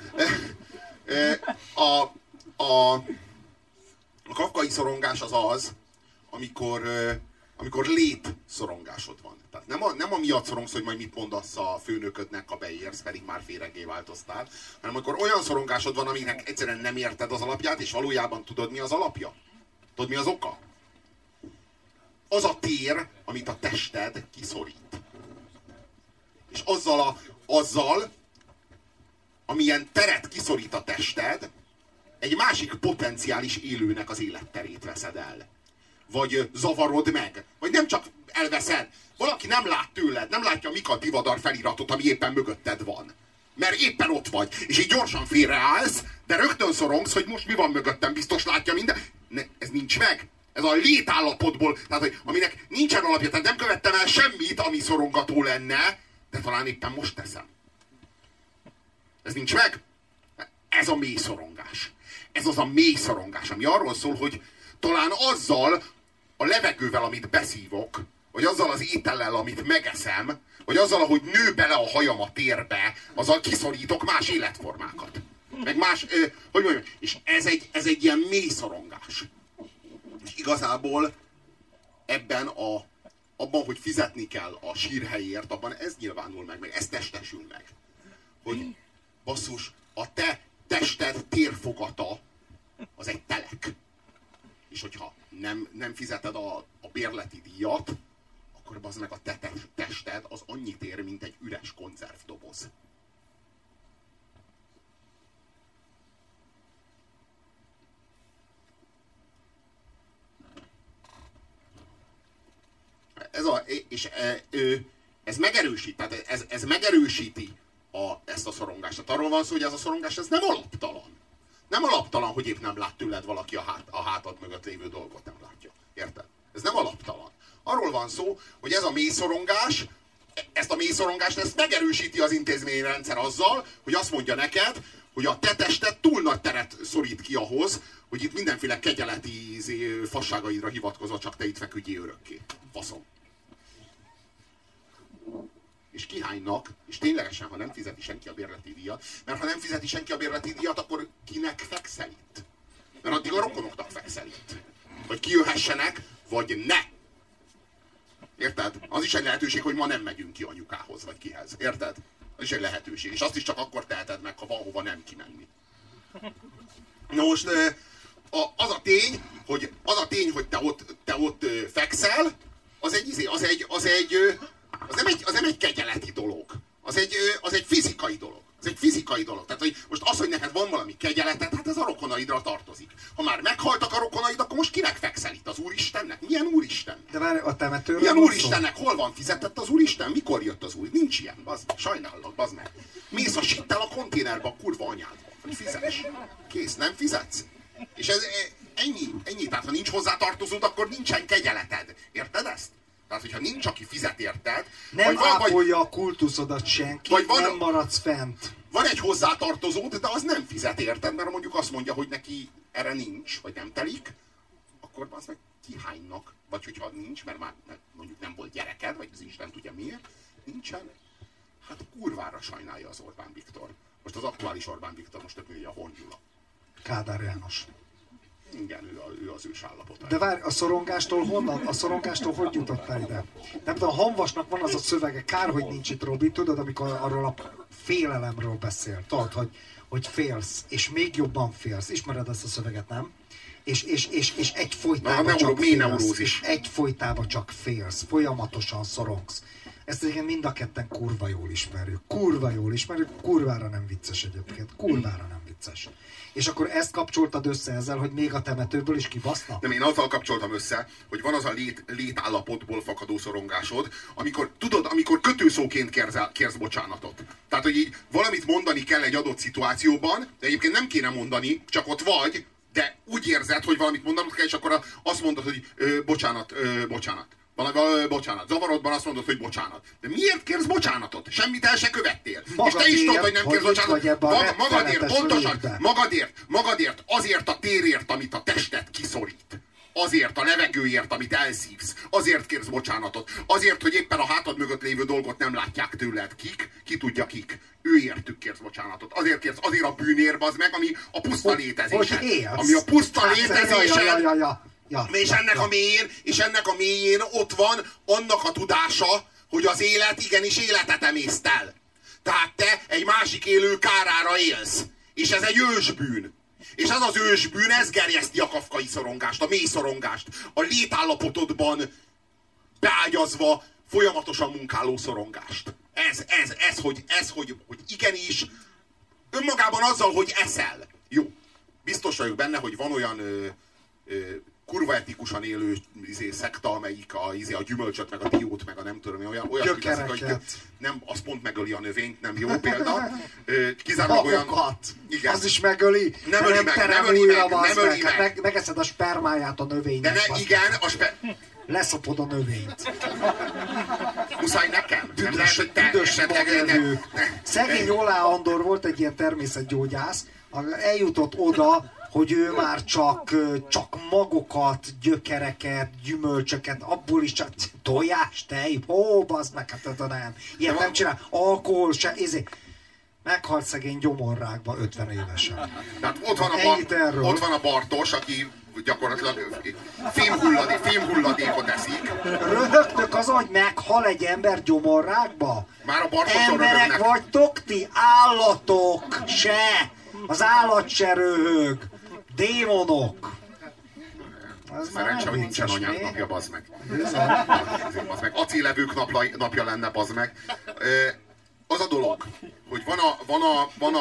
a kafkai szorongás az, amikor létszorongásod van. Tehát nem amiatt szorongsz, hogy majd mit mondasz a főnöködnek, ha beérsz, pedig már féreggé változtál, hanem amikor olyan szorongásod van, aminek egyszerűen nem érted az alapját, és valójában tudod, mi az alapja? Tudod, mi az oka? Az a tér, amit a tested kiszorít. És azzal, amilyen teret kiszorít a tested, egy másik potenciális élőnek az életterét veszed el. Vagy zavarod meg. Vagy nem csak elveszed. Valaki nem lát tőled, nem látja a Mika Tivadar feliratot, ami éppen mögötted van. Mert éppen ott vagy, és így gyorsan félreállsz, de rögtön szorongsz, hogy most mi van mögöttem, biztos látja minden. Ez nincs meg. Ez a létállapotból, tehát hogy aminek nincsen alapja, tehát nem követtem el semmit, ami szorongató lenne, de talán éppen most teszem. Ez nincs meg. Ez a mély szorongás. Ez az a mély szorongás, ami arról szól, hogy talán azzal a levegővel, amit beszívok, vagy azzal az étellel, amit megeszem, vagy azzal, ahogy nő bele a hajam a térbe, azzal kiszorítok más életformákat. Meg más, hogy mondjam, és ez egy ilyen mély szorongás. És igazából abban, hogy fizetni kell a sírhelyért, abban ez nyilvánul meg ez testesül meg. Hogy basszus, a te tested térfogata az egy telek. És hogyha nem fizeted a bérleti díjat, akkor bazd meg a te tested az annyit ér, mint egy üres konzervdoboz. Ez megerősít, tehát ez megerősíti ezt a szorongást. Tehát arról van szó, hogy ez a szorongás ez nem alaptalan. Nem alaptalan, hogy épp nem lát tőled valaki a hátad mögött lévő dolgot nem látja. Érted? Ez nem alaptalan. Arról van szó, hogy ez a mély szorongás, ezt a mély szorongást ezt megerősíti az intézményrendszer azzal, hogy azt mondja neked, hogy a te tested túl nagy teret szorít ki ahhoz, hogy itt mindenféle kegyeleti fasságaidra hivatkozva csak te itt feküdjél örökké. Faszom. És kihánynak, és ténylegesen, ha nem fizeti senki a bérleti díjat, mert ha nem fizeti senki a bérleti díjat, akkor kinek fekszel itt? Mert addig a rokonoknak fekszel itt. Hogy kijöhessenek, vagy ne. Érted? Az is egy lehetőség, hogy ma nem megyünk ki anyukához, vagy kihez. Érted? Az is egy lehetőség. És azt is csak akkor teheted meg, ha van hova nem kimenni. Na most az a tény, hogy te ott fekszel, az nem egy kegyeleti dolog. Az egy fizikai dolog. Ez egy fizikai dolog. Tehát, hogy most az, hogy neked van valami kegyeleted, hát ez a rokonaidra tartozik. Ha már meghaltak a rokonaid, akkor most kinek fekszel itt? Az Úristennek? Milyen Úristennek? De várj, a temetőről milyen Úristennek? Hol van? Fizetett az Úristen? Mikor jött az Úr? Nincs ilyen, bazd meg. Sajnálok, bazd meg. Mész a sittel a konténerbe, a kurva anyád. Hogy fizess. Kész, nem fizetsz? És ez ennyi. Tehát, ha nincs hozzátartozód, akkor nincsen kegyeleted. Érted ezt? Tehát, hogyha nincs, aki fizet érted... Nem ápolja a kultuszodat senki, nem maradsz fent. Van egy hozzátartozód, de az nem fizet érted, mert mondjuk azt mondja, hogy neki erre nincs, vagy nem telik, akkor az meg kihánynak. Vagy hogyha nincs, mert már mondjuk nem volt gyereked, vagy az Isten tudja miért, nincsen. Hát kurvára sajnálja az Orbán Viktor. Most az aktuális Orbán Viktor, most több a Horn Gyula. Kádár János. Igen, ő az ős állapota. De várj, a szorongástól hogy jutottál ide? Nem tudom, a Hamvasnak van az a szövege, kár, hogy nincs itt Robi, tudod, amikor arról a félelemről beszél, tudod, hogy félsz, és még jobban félsz. Ismered ezt a szöveget, nem? És egyfolytában csak félsz, és egyfolytában csak félsz, folyamatosan szorongsz. Ezt egyébként mind a ketten kurva jól ismerjük, kurvára nem vicces egyébként, kurvára nem vicces. És akkor ezt kapcsoltad össze ezzel, hogy még a temetőből is kibasznak? Nem, én azzal kapcsoltam össze, hogy van az a létállapotból fakadó szorongásod, amikor kötőszóként kérsz bocsánatot. Tehát, hogy így valamit mondani kell egy adott szituációban, de egyébként nem kéne mondani, csak ott vagy, de úgy érzed, hogy valamit mondanod kell, és akkor azt mondod, hogy bocsánat. Bocsánat. Zavarodban azt mondod, hogy bocsánat. De miért kérsz bocsánatot? Semmit el se követtél. És te is tudod, hogy nem kérsz bocsánatot. Magadért, pontosan. Magadért, azért a térért, amit a tested kiszorít. Azért a levegőért, amit elszívsz. Azért kérsz bocsánatot. Azért, hogy éppen a hátad mögött lévő dolgot nem látják tőled. Kik? Ki tudja kik. Őértük kérsz bocsánatot. Azért kérsz, azért a bűnért, bazd meg, ami a puszta létezésed. Ami a puszta létezésed. Ja, és ennek a mélyén ott van annak a tudása, hogy az élet igenis életet emészt el. Tehát te egy másik élő kárára élsz. És ez egy ősbűn. És ez az ősbűn, ez gerjeszti a kafkai szorongást, a mély szorongást. A létállapotodban beágyazva folyamatosan munkáló szorongást. Ez, hogy igenis önmagában azzal, hogy eszel. Jó, biztos vagyok benne, hogy van olyan kurva etikusan élő szekta, amelyik a gyümölcsöt, meg a diót, meg a nem tudom, olyasmit teszik, hogy nem, az pont megöli a növényt, nem jó példa. Kizárólag olyan... Igen. Az is megöli. Nem öli meg, nem öli meg. Megeszed a spermáját a növénynek. De igen, leszopod a növényt. Muszáj nekem. Nem lehet, hogy te esetleg... Szegény Olá Andor volt egy ilyen természetgyógyász, eljutott oda, hogy ő már csak magokat, gyökereket, gyümölcsöket, abból is csak tojás, tej, bazd meg, hát nem. Ilyet nem csinál, alkohol se, meghalt szegény gyomorrákba 50 évesen. Tehát ott van a Bartos, aki gyakorlatilag fémhulladékot eszik. Röhögtök azon, hogy meghal egy ember gyomorrákba? Már a Bartoson emberek röhögnek. vagytok ti, állatok se! Az állat se röhög! Démonok! Szerencsé, hogy nincsen anyák napja, bazd meg. Acélevők napja lenne, bazd meg. Az a dolog, hogy van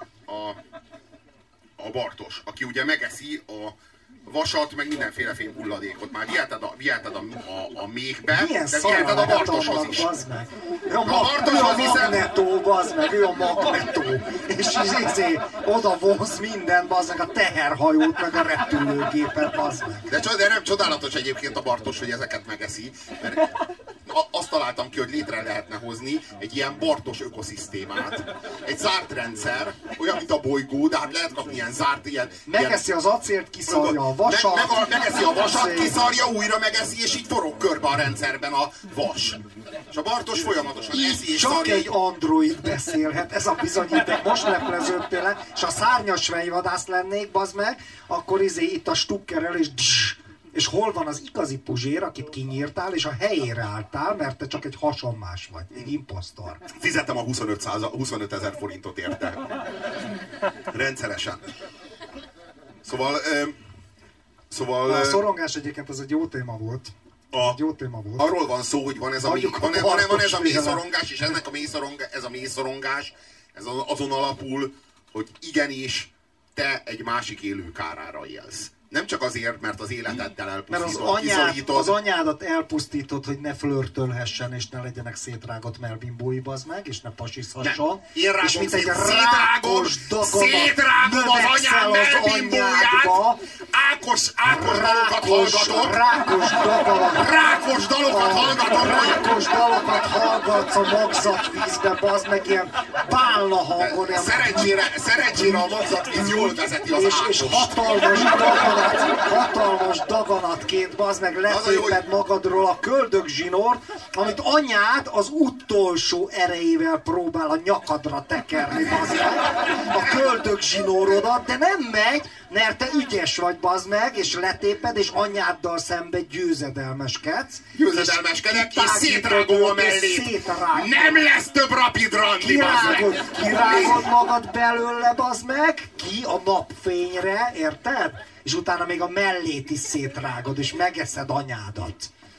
a Bartos, aki ugye megeszi a vasat, meg mindenféle fémhulladékot. Már viheted a méhbe, de viheted a Bartoshoz is. A magnetó, bazd meg, ő a magnetó. És oda vonz minden, bazd meg, a teherhajót, meg a repülőgépet, bazd meg. De nem csodálatos egyébként a Bartos, hogy ezeket megeszi, mert azt találtam ki, hogy létre lehetne hozni egy ilyen Bartos ökoszisztémát. Egy zárt rendszer, olyan, mint a bolygó, de hát lehet kapni ilyen zárt, megeszi az acélt, kiszarja a vasat. Megeszi a vasat, kiszarja, újra megeszi, és így forog körbe a rendszerben a vas. És a Bartos folyamatosan eszi és csak szarja. Egy android beszélhet, ez a bizonyíték. Most lepleződtél le, és a szárnyas fejvadász lennék, bazd meg, akkor itt a stukkerrel, és hol van az igazi Puzsér, akit kinyírtál, és a helyére álltál, mert te csak egy hasonmás vagy, egy imposztor. Fizettem a 25 000 forintot érte. Rendszeresen. Szóval... A szorongás egyébként az egy jó téma volt. Arról van szó, hogy van ez a mély szorongás, és ez a mély szorongás, ez azon alapul, hogy igenis te egy másik élő kárára élsz. Nem csak azért, mert az életeddel elpusztítod, mert az anyádat elpusztítod, hogy ne flörtölhessen, és ne legyenek szétrágott melbimbói, bazd meg, és ne pasizhasson. Én rágom szétrágom az anyám melbimbóját, Ákos dalokat hallgatok. Rákos dalokat hallgatsz a magzatvízbe, bazd meg, ilyen bálna hangon. Szerencsére a magzatvíz jól vezeti az Ákos. És hatalmas daganatként, bazd meg, letéped magadról a köldögzsinort, amit anyád az utolsó erejével próbál a nyakadra tekerni, bazd meg, a köldögzsinórodat, de nem megy, mert te ügyes vagy, bazd meg, és letéped, és anyáddal szembe győzedelmeskedsz. Győzedelmeskedek, és szétrágom a mellét. Nem lesz több rapid randi, bazd meg. Kirágod magad belőle, bazd meg, ki a napfényre, érted? És utána még a mellét is szétrágod, és megeszed anyádat.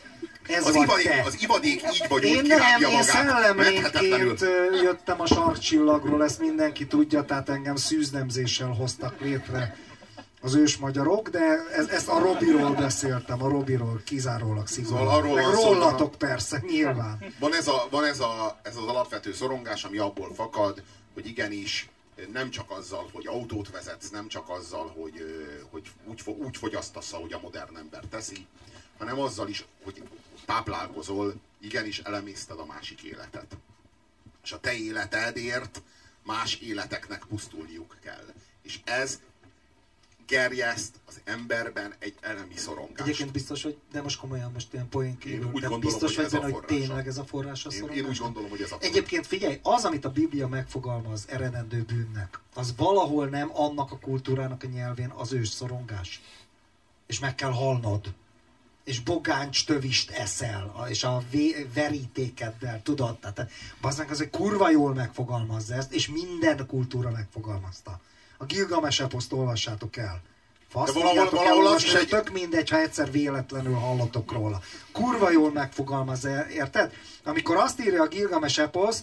Az ivadék így vagy úgy kirágja magát. Én szellemlényként jöttem a sarkcsillagról, ezt mindenki tudja, tehát engem szűznemzéssel hoztak létre az ősmagyarok, de ezt a Robiról beszéltem, a Robiról kizárólag szigorúan. Meg rólatok persze, nyilván. Van ez az alapvető szorongás, ami abból fakad, hogy igenis nem csak azzal, hogy autót vezetsz, nem csak azzal, hogy úgy fogyasztasz, ahogy a modern ember teszi, hanem azzal is, hogy táplálkozol, igenis elemészted a másik életet. És a te életedért más életeknek pusztulniuk kell. És ez gerjeszt az emberben egy elemi szorongást. Egyébként biztos, hogy, de most komolyan, most ilyen poénkívül, de biztos vagy benne, hogy tényleg ez a forrás a szorongás? Én úgy gondolom, hogy ez a forrás. Egyébként figyelj, az, amit a Biblia megfogalmaz eredendő bűnnek, az valahol nem annak a kultúrának a nyelvén az ős szorongás. És meg kell halnod. És bogáncs tövist eszel, és a verítékeddel, tudod? Tehát bazdmeg az, hogy kurva jól megfogalmazza ezt, és minden kultúra megfogalmazta. A Gilgames eposzt olvassátok el. Valahol az is tök mindegy, ha egyszer véletlenül hallotok róla. Kurva jól megfogalmazza, érted? Amikor azt írja a Gilgames eposz,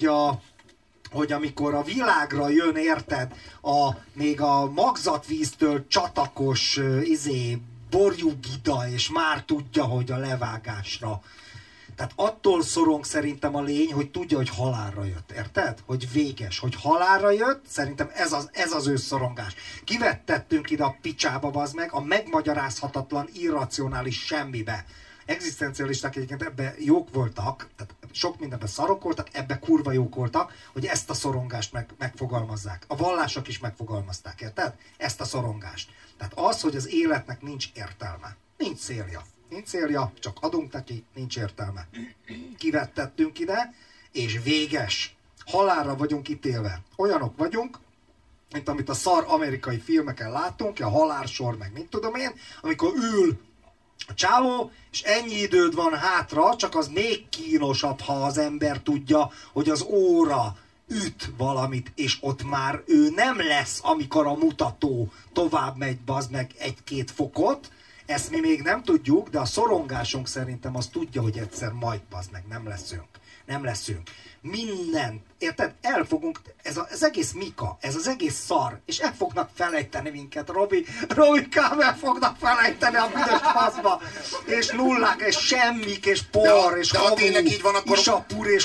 hogy amikor a világra jön, érted, még a magzatvíztől csatakos borjúgida, és már tudja, hogy a levágásra. Tehát attól szorong szerintem a lény, hogy tudja, hogy halálra jött. Érted? Hogy véges. Hogy halálra jött, szerintem ez az ő szorongás. Kivettettünk ide a picsába, bazd meg, a megmagyarázhatatlan, irracionális semmibe. Egzisztencialisták egyébként ebbe jók voltak, tehát sok mindenben szarok voltak, ebbe kurva jók voltak, hogy ezt a szorongást megfogalmazzák. A vallások is megfogalmazták, érted? Ezt a szorongást. Tehát az, hogy az életnek nincs értelme. Nincs célja. Nincs célja, csak adunk neki, nincs értelme. Kivettettünk ide, és véges. Halálra vagyunk ítélve. Olyanok vagyunk, mint amit a szar amerikai filmeken látunk, a halálsor, meg mit tudom én, amikor ül a csávó, és ennyi időd van hátra, csak az még kínosabb, ha az ember tudja, hogy az óra üt valamit, és ott már ő nem lesz, amikor a mutató tovább megy, bazd meg 1-2 fokot. Ezt mi még nem tudjuk, de a szorongásunk szerintem az tudja, hogy egyszer majd, bazd meg, nem leszünk. Nem leszünk. Minden, érted? El fogunk, ez az egész Mika, ez az egész szar, és el fognak felejteni minket, Robikám, el fognak felejteni a büdös faszba, és nullák, és semmik, és por, és ha tényleg így van, akkor... isapur, és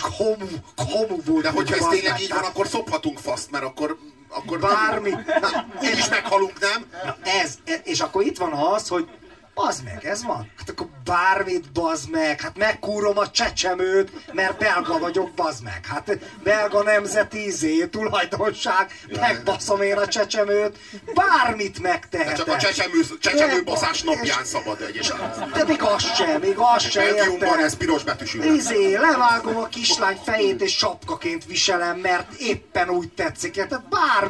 homu volt. De hogyha ez tényleg így van, akkor szophatunk faszt, mert akkor bármi. Úgy is meghalunk, nem? Na és akkor itt van az, hogy bazd meg, ez van. Hát akkor bármit, bazd meg. Hát megkúrom a csecsemőt, mert belga vagyok, bazd meg. Hát belga nemzeti tulajdonság, megbaszom én a csecsemőt. Bármit megtehetek. Csak a csecsemőbaszás napján szabad egyébként. De még az sem, Belgiumban ez piros betűsül. Levágom a kislány fejét és sapkaként viselem, mert éppen úgy tetszik. Tehát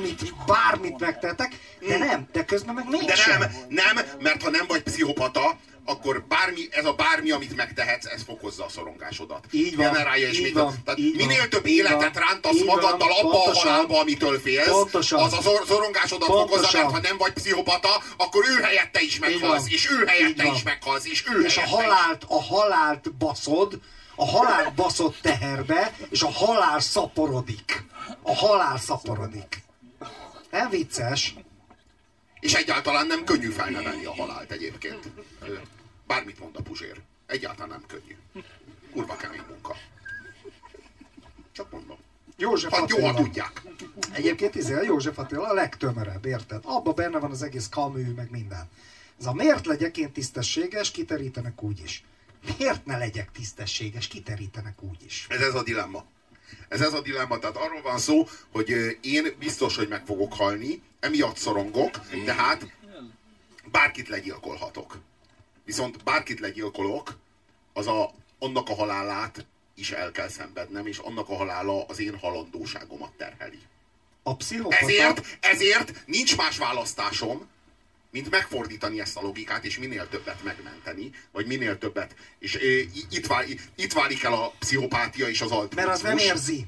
bármit megtehetek, de közben meg mégsem. De nem, mert ha nem vagy pszichopata, akkor ez a bármi, amit megtehetsz, ez fokozza a szorongásodat. Így van, generálja, és így van, tehát így minél van, több így életet van, rántasz így magaddal van, abba a halálba, amitől félsz, az a szorongásodat fokozza, mert ha nem vagy pszichopata, akkor ő helyette is meghalsz, és ő helyette is meghalsz, és ő és helyette a halált baszod, a halált baszod teherbe, és a halál szaporodik. A halál szaporodik. Nem vicces. És egyáltalán nem könnyű felnevelni a halált egyébként. Bármit mond a Puzsér. Egyáltalán nem könnyű. Kurva kemény munka. Csak mondom. József Attila. Jó, ha tudják. Egyébként József Attila a legtömörebb, érted? Abban benne van az egész Camus, meg minden. Ez a miért legyek én tisztességes, kiterítenek úgyis. Miért ne legyek tisztességes, kiterítenek úgyis. Ez a dilemma. Ez a dilemma, tehát arról van szó, hogy én biztos, hogy meg fogok halni, emiatt szorongok, tehát bárkit legyilkolhatok. Viszont bárkit legyilkolok, annak a halálát is el kell szenvednem, és annak a halála az én halandóságomat terheli. A pszichopata... Ezért nincs más választásom, mint megfordítani ezt a logikát, és minél többet megmenteni, vagy minél többet. És itt válik el a pszichopátia és az altruizmus. Mert az nem érzi.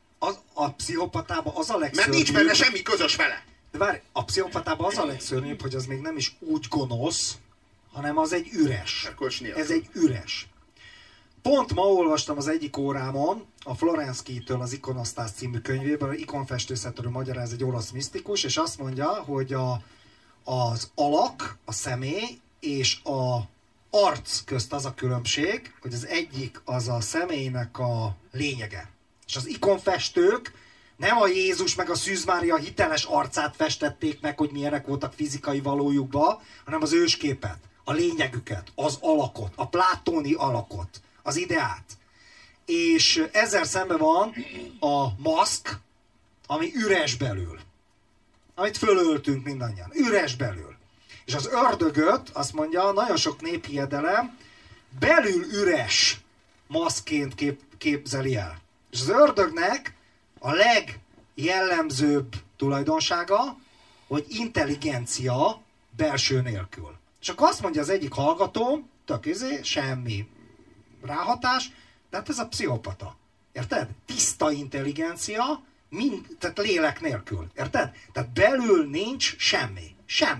A pszichopatában az a legszörnyűbb... Mert nincs benne semmi közös vele. De várj, a pszichopatában az a legszörnyűbb, hogy az még nem is úgy gonosz, hanem az egy üres. Ez egy üres. Pont ma olvastam az egyik órámon a Florenszkijtől az Ikonosztász című könyvében, az ikonfestőszerről magyaráz egy orosz misztikus, és azt mondja, hogy az alak, a személy és a arc közt az a különbség, hogy az egyik az a személynek a lényege. És az ikonfestők nem a Jézus meg a Szűz Mária hiteles arcát festették meg, hogy milyenek voltak fizikai valójukban, hanem az ősképet, a lényegüket, az alakot, a plátóni alakot, az ideát. És ezzel szemben van a maszk, ami üres belül. Amit fölöltünk mindannyian. Üres belül. És az ördögöt, azt mondja, nagyon sok néphiedelem belül üres maszkként képzeli el. És az ördögnek a legjellemzőbb tulajdonsága, hogy intelligencia belső nélkül. És akkor azt mondja az egyik hallgató, semmi ráhatás, de hát ez a pszichopata. Érted? Tiszta intelligencia, tehát lélek nélkül. Érted? Tehát belül nincs semmi.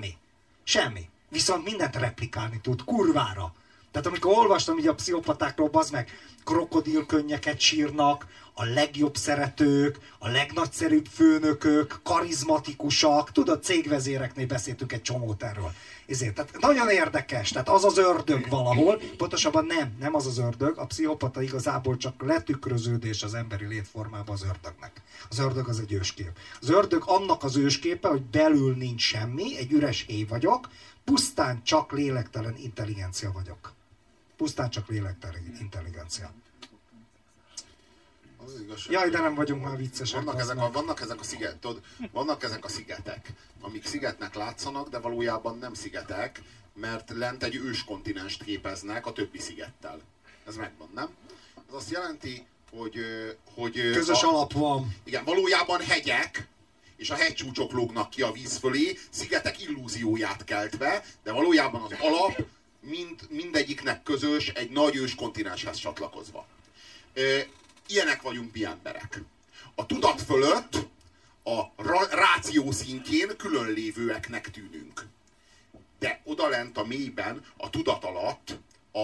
Semmi. Viszont mindent replikálni tud, kurvára. Tehát amikor olvastam így a pszichopatákról, bazd meg, krokodilkönnyeket sírnak, a legjobb szeretők, a legnagyszerűbb főnökök, karizmatikusak, tudod, cégvezéreknél beszéltünk egy csomót erről. Ezért, tehát nagyon érdekes, tehát az az ördög valahol, pontosabban nem az az ördög, a pszichopata igazából csak letükröződés az emberi létformában az ördögnek. Az ördög az egy őskép. Az ördög annak az ősképe, hogy belül nincs semmi, egy üres héj vagyok, pusztán csak lélektelen intelligencia vagyok. Pusztán csak lélektelen intelligencia. Jaj, de nem vagyunk már viccesek. Vannak ezek a szigetek, amik szigetnek látszanak, de valójában nem szigetek, mert lent egy őskontinenst képeznek a többi szigettel. Ez megvan, nem? Ez azt jelenti, hogy közös alap van. Igen, valójában hegyek, és a hegycsúcsok lógnak ki a víz fölé, szigetek illúzióját keltve, de valójában az alap mindegyiknek közös, egy nagy őskontinenshez csatlakozva. Ilyenek vagyunk mi emberek. A tudat fölött a ráció szintjén különlévőeknek tűnünk. De odalent a mélyben, a tudat alatt,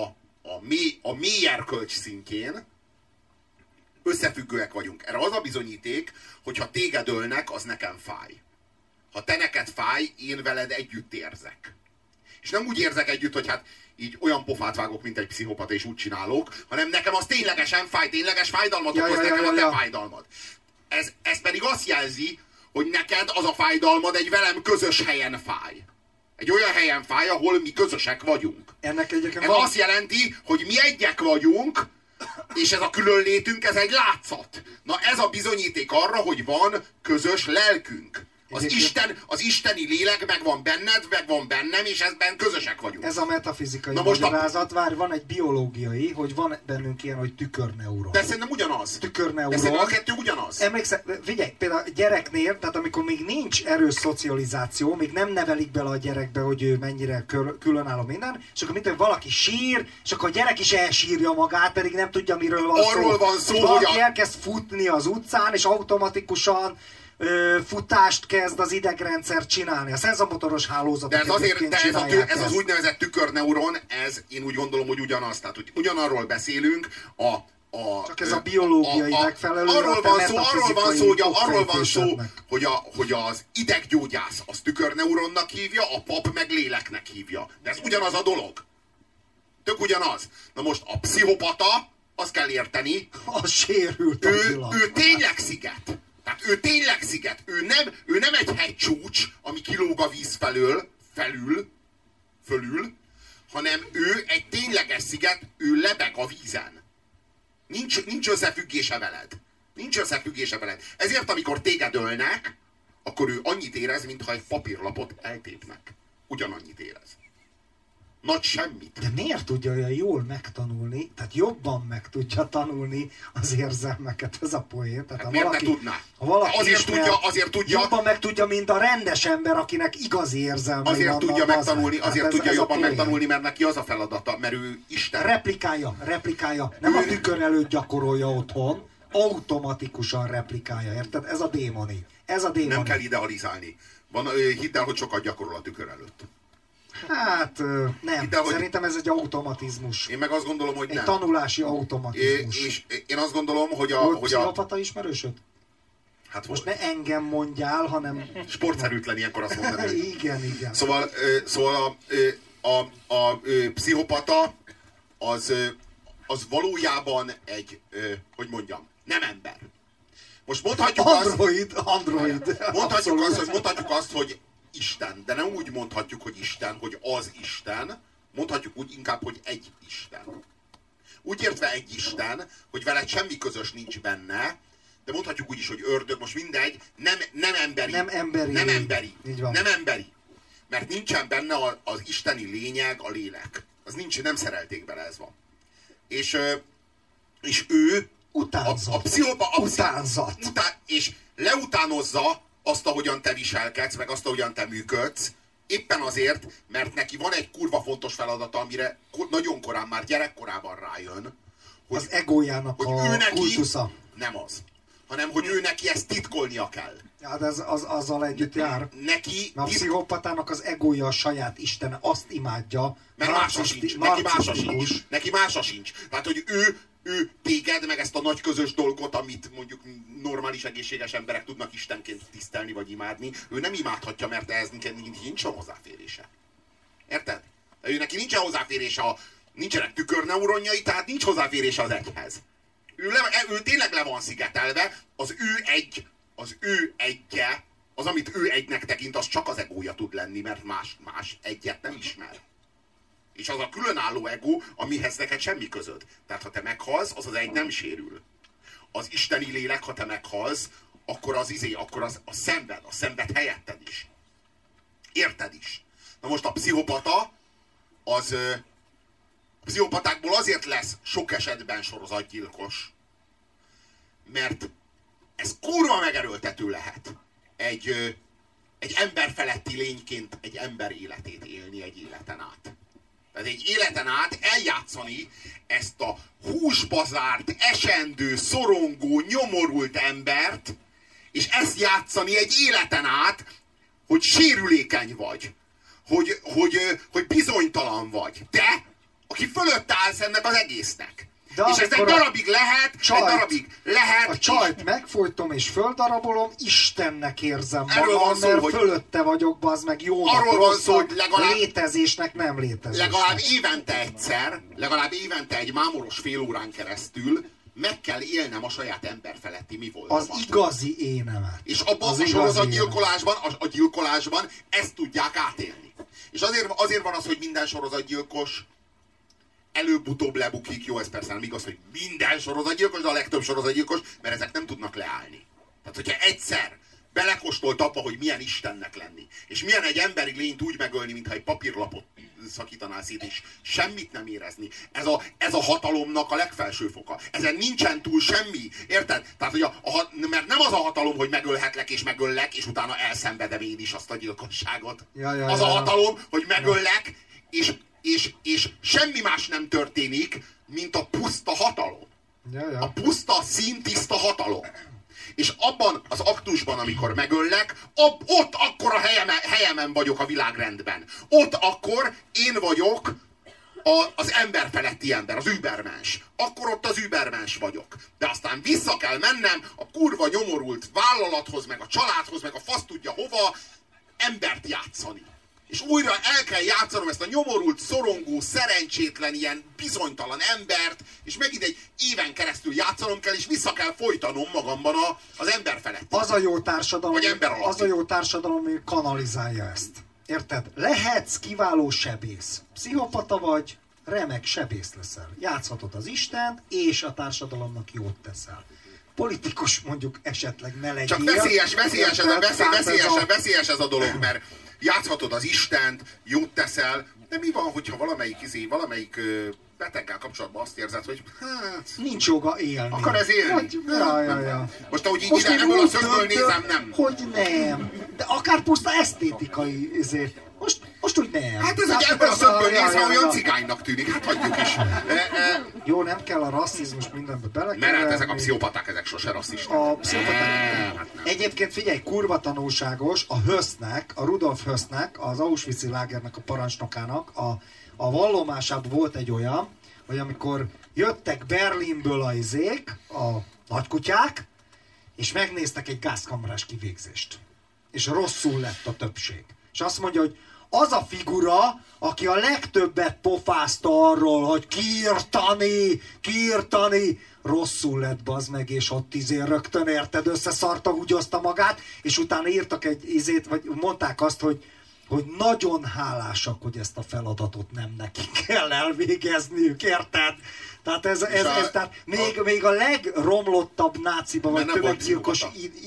a mély erkölcs szintjén összefüggőek vagyunk. Erre az a bizonyíték, hogy ha téged ölnek, az nekem fáj. Ha te neked fáj, én veled együtt érzek. És nem úgy érzek együtt, hogy hát így olyan pofát vágok, mint egy pszichopata, és úgy csinálok, hanem nekem az ténylegesen fáj, tényleges fájdalmat okoz nekem a te fájdalmad. Ez pedig azt jelzi, hogy neked az a fájdalmad egy velem közös helyen fáj. Egy olyan helyen fáj, ahol mi közösek vagyunk. Ez azt jelenti, hogy mi egyek vagyunk, és ez a különlétünk, ez egy látszat. Na ez a bizonyíték arra, hogy van közös lelkünk. Az isteni lélek megvan benned, megvan bennem, és ezben közösek vagyunk. Ez a metafizikai magyarázat. Várj, van egy biológiai, hogy van bennünk ilyen, hogy tükörneuron. De szerintem ugyanaz. Tükörneuron. De szerintem a kettő ugyanaz. Emlékszel, figyelj, például a gyereknél, tehát amikor még nincs erős szocializáció, még nem nevelik bele a gyerekbe, hogy ő mennyire különálló minden, és akkor mint valaki sír, és akkor a gyerek is elsírja magát, pedig nem tudja, miről van szó. Arról van szó, hogy valaki elkezd futni az utcán, és automatikusan futást kezd az idegrendszer csinálni. A szenzomotoros hálózatok ez az úgynevezett tükörneuron, ez én úgy gondolom, hogy ugyanaz. Tehát, hogy ugyanarról beszélünk, csak ez a biológiai megfelelő. Arról van szó, hogy az ideggyógyász az tükörneuronnak hívja, a pap meg léleknek hívja. De ez ugyanaz a dolog. Tök ugyanaz. Na most a pszichopata, azt kell érteni, az sérült ő tényleg sziget. Tehát ő tényleg sziget. Ő nem egy hegycsúcs, ami kilóg a víz fölül, hanem ő egy tényleges sziget, ő lebeg a vízen. Nincs összefüggése veled. Nincs összefüggése veled. Ezért, amikor téged ölnek, akkor ő annyit érez, mintha egy papírlapot eltépnek. Ugyanannyit érez. Nagy semmit. De miért tudja olyan jól megtanulni, tehát jobban meg tudja tanulni az érzelmeket, ez a poén. Tehát hát miért ne tudná? Azért tudja. Jobban meg tudja, mint a rendes ember, akinek igazi érzelmei azért vannak. Tudja megtanulni, azért tudja jobban megtanulni, mert neki az a feladata, mert ő Isten. Replikálja. Nem a tükör előtt gyakorolja otthon, automatikusan replikálja, érted? Ez a démoni. Nem kell idealizálni. Hidd el, hogy sokat gyakorol a tükör előtt. Hát nem, szerintem ez egy automatizmus. Én meg azt gondolom, hogy nem. Egy tanulási automatizmus. És én azt gondolom, hogy a pszichopata ismerősöd? Hát most ne engem mondjál, hanem... Sportszerűtlen ilyenkor azt mondani. Igen. Szóval a pszichopata az valójában egy, hogy mondjam, nem ember. Most mondhatjuk Android. Mondhatjuk azt, hogy Isten, de nem úgy mondhatjuk, hogy Isten, hogy az Isten, mondhatjuk úgy inkább, hogy egy Isten. Úgy értve egy Isten, hogy veled semmi közös nincs benne, de mondhatjuk úgy is, hogy ördög, most mindegy, nem emberi. Nem emberi. Mert nincsen benne az isteni lényeg, a lélek. Az nincs, nem szerelték bele, ez van. És ő utánzat. És leutánozza azt, ahogyan te viselkedsz, meg azt, ahogyan te működsz, éppen azért, mert neki van egy kurva fontos feladata, amire nagyon korán, már gyerekkorában rájön, hogy az egójának a kultusza. Nem az. Hanem, hogy ő neki ezt titkolnia kell. Hát ez azzal együtt jár. A pszichopatának az egója a saját istene, azt imádja. Mert mása sincs. Neki mása sincs. Tehát, hogy ő ő téged, meg ezt a nagy közös dolgot, amit mondjuk normális, egészséges emberek tudnak istenként tisztelni vagy imádni, ő nem imádhatja, mert ehhez nincs hozzáférése. Érted? Ő neki nincsen hozzáférése, nincsenek tükörneuronjai, tehát nincs hozzáférése az egyhez. Ő tényleg le van szigetelve, az ő egyje, az, amit ő egynek tekint, az csak az egója tud lenni, mert más egyet nem ismer. És az a különálló ego, amihez neked semmi közöd. Tehát ha te meghalsz, az egy nem sérül. Az isteni lélek, ha te meghalsz, akkor az szenved helyetted is. Érted is. Na most a pszichopata, a pszichopatákból azért lesz sok esetben sorozatgyilkos, mert ez kurva megerőltető lehet. Egy ember feletti lényként egy ember életét élni egy életen át. Tehát egy életen át eljátszani ezt a húsbazárt, esendő, szorongó, nyomorult embert, és ezt játszani egy életen át, hogy sérülékeny vagy, hogy bizonytalan vagy. Te, aki fölött állsz ennek az egésznek. És ez egy darabig lehet, a csajt megfojtom és földarabolom, Istennek érzem magam, mert hogy fölötte vagyok, bazd meg, jónak, rossznak, létezésnek nem létezésnek. Legalább évente egy mámoros fél órán keresztül meg kell élnem a saját emberfeletti mi volt. Az igazi énemet. És abban a sorozatgyilkolásban ezt tudják átélni. És azért van az, hogy minden sorozatgyilkos előbb-utóbb lebukik. Jó, ez persze nem igaz, hogy minden sorozatgyilkos, de a legtöbb sorozatgyilkos, mert ezek nem tudnak leállni. Tehát, hogyha egyszer belekóstolt abba, hogy milyen Istennek lenni, és milyen egy emberi lényt úgy megölni, mintha egy papírlapot szakítanál szét, és semmit nem érezni. Ez a hatalomnak a legfelső foka. Ezen nincsen túl semmi. Érted? Tehát, hogy mert nem az a hatalom, hogy megölhetlek és megöllek, és utána elszenvedem én is azt a gyilkosságot. Az a hatalom, hogy megöllek, és semmi más nem történik, mint a puszta hatalom. A puszta, színtiszta hatalom. És abban az aktusban, amikor megöllek, ott akkor a helyemen vagyok a világrendben. Ott akkor én vagyok az ember feletti ember, az übermens. Akkor ott az übermens vagyok. De aztán vissza kell mennem a kurva nyomorult vállalathoz, meg a családhoz, meg a fasz tudja hova, embert játszani. És újra el kell játszanom ezt a nyomorult, szorongó, szerencsétlen, ilyen bizonytalan embert, és megint egy éven keresztül játszanom kell, és vissza kell folytanom magamban az ember felett. Az a jó társadalom, ami kanalizálja ezt. Érted? Lehetsz kiváló sebész. Pszichopata vagy, remek sebész leszel. Játszhatod az Istent, és a társadalomnak jót teszel. Politikus mondjuk esetleg ne legyél. Csak veszélyes ez a dolog, mert játszhatod az Istent, jót teszel, de mi van, hogyha valamelyik beteggel kapcsolatban azt érzed, hogy hát... Nincs joga élni. Akar ez élni? Ja. Most ahogy így ebből a szögből nézem, nem. Hogy nem. De akár puszta esztétikai most úgy nem. Hát ez ebből a szögből nézve olyan cigánynak tűnik, hát hagyjuk is. Jó, nem kell a rasszizmus mindenbe belekeverni. Mert hát ezek a pszichopaták, ezek sose rasszisták. A pszichopaták. Egyébként figyelj, kurva tanulságos, a Rudolf Hössnek, az Auschwitz-i lágernek a parancsnokának, a vallomásában volt egy olyan, hogy amikor jöttek Berlinből a nagykutyák, és megnéztek egy gázkamarás kivégzést. És rosszul lett a többség. És azt mondja, hogy az a figura, aki a legtöbbet pofázta arról, hogy kiirtani, rosszul lett, bazd meg, és ott rögtön, érted, összeszarta, húgyozta magát, és utána írtak egy vagy mondták azt, hogy nagyon hálásak, hogy ezt a feladatot nem nekik kell elvégezniük, érted? Tehát tehát még a legromlottabb náciba, vagy tömeggyilkos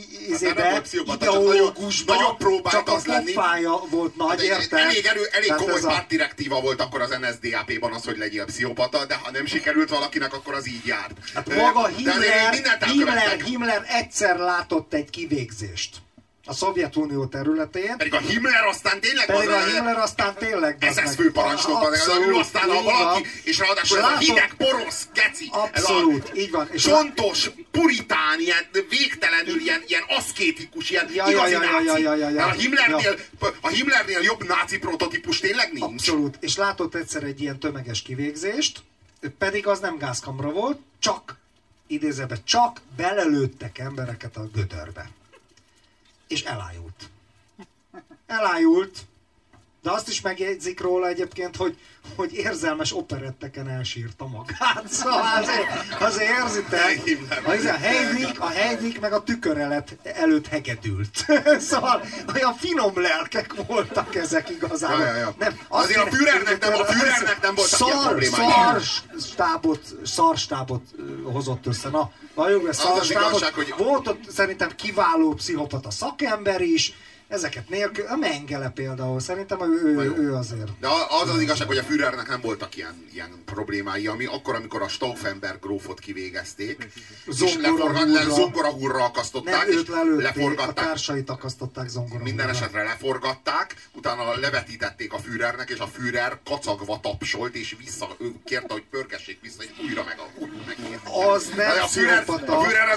ideológusban csak a pofája volt nagy, érted? Elég komoly pártdirektíva volt akkor az NSDAP-ban az, hogy legyél pszichopata, de ha nem sikerült valakinek, akkor az így járt. Hát maga Himmler egyszer látott egy kivégzést a Szovjetunió területén. Pedig a Himmler aztán tényleg SS főparancsnokban, aztán a valaki, és ráadásul ez a hideg, porosz, geci. Abszolút, így van. És csontos, puritán, ilyen végtelenül, ilyen aszkétikus, ilyen igazi náci. A Himmlernél jobb náci prototípus tényleg nincs. Abszolút. És látott egyszer egy ilyen tömeges kivégzést, Pedig az nem gázkamra volt, csak, idézőben, csak belelőttek embereket a gödörbe. És elájult. Elájult, de azt is megjegyzik róla egyébként, hogy érzelmes operetteken elsírta magát. Szóval azért érzitek, a Heidnik meg a tükör előtt hegedült. Szóval olyan finom lelkek voltak ezek igazából. Ja. Nem, azért a Führernek nem voltak ilyen problémái. Szarstábot hozott össze. Na, valljuk be, szarstábot. Volt ott szerintem kiváló pszichopata szakember is, ezeket nélkül, a Mengele például, szerintem ő azért. De az igazság, hogy a Führernek nem voltak ilyen problémái, akkor, amikor a Stauffenberg grófot kivégezték, és zongorahúrra akasztották, és leforgatták. A társait akasztották zongorahúrra. Minden esetre leforgatták, utána levetítették a Führernek, és a Führer kacagva tapsolt, és kérte, hogy pörgessék vissza, és újra megért. Az nem pszichopata. A Führer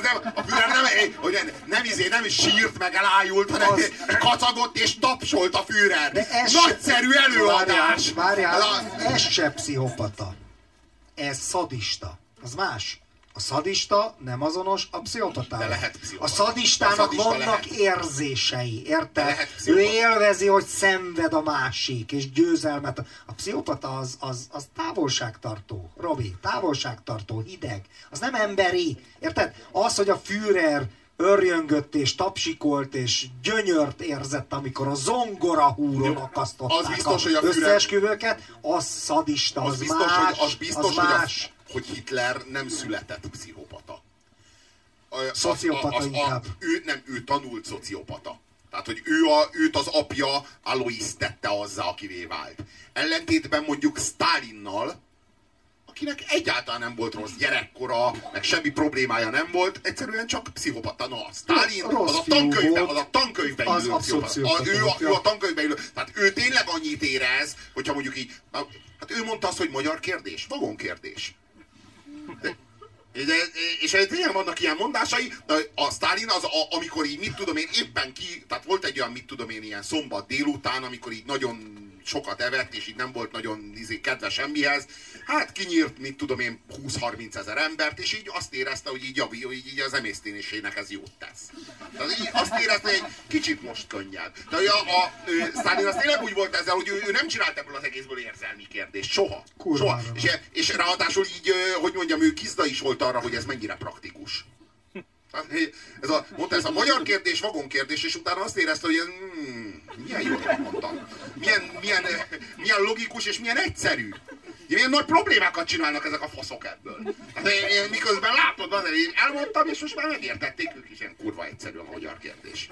nem sírt meg, elájult, hanem kacagott és tapsolt a Führer. Nagyszerű előadás! Várjál, ez se pszichopata. Ez szadista. Az más. A szadista nem azonos a pszichopatával. De lehet pszichopata. A szadistának vannak érzései, érted? Ő élvezi, hogy szenved a másik, és győzelmet. A pszichopata az távolságtartó. Robi, távolságtartó, hideg. Az nem emberi. Érted? Az, hogy a Führer örjöngött és tapsikolt és gyönyört érzett, amikor a zongorahúron akasztották az összeesküvőket, az szadista, az más. Hogy Hitler nem született pszichopata. Szociopata inkább. Ő tanult szociopata. Tehát, hogy őt az apja Alois tette azzá, akivé vált. Ellentétben mondjuk Sztálinnal, akinek egyáltalán nem volt rossz gyerekkora, meg semmi problémája nem volt, egyszerűen csak pszichopata. Na, Sztálin az a tankönyvben ülő pszichopata. Ő a tankönyvben ülő. Tehát ő tényleg annyit érez, hogyha mondjuk így, hát ő mondta azt, hogy magyar kérdés, vagon kérdés. És tényleg vannak ilyen mondásai, de a Sztálin az, amikor így, mit tudom én, éppen tehát volt egy olyan, mit tudom én, ilyen szombat délután, amikor így nagyon sokat evett, és így nem volt nagyon kedve semmihez, hát kinyírt, mit tudom én, 20-30 ezer embert, és így azt érezte, hogy így az emésztésének ez jót tesz. Tehát így azt érezte, hogy egy kicsit most könnyed. De a Sztálin az tényleg úgy volt ezzel, hogy ő nem csinált ebből az egészből érzelmi kérdést. Soha. Soha. És ráadásul így, hogy mondjam, ő gizda is volt arra, hogy ez mennyire praktikus. Mondta, ez a magyar kérdés, vagon kérdés, és utána azt érezte, hogy milyen jól mondtam. Milyen logikus és milyen egyszerű. Milyen nagy problémákat csinálnak ezek a faszok ebből. Én miközben látod, én elmondtam, és most már megértették ők is, ilyen kurva egyszerű a magyar kérdés.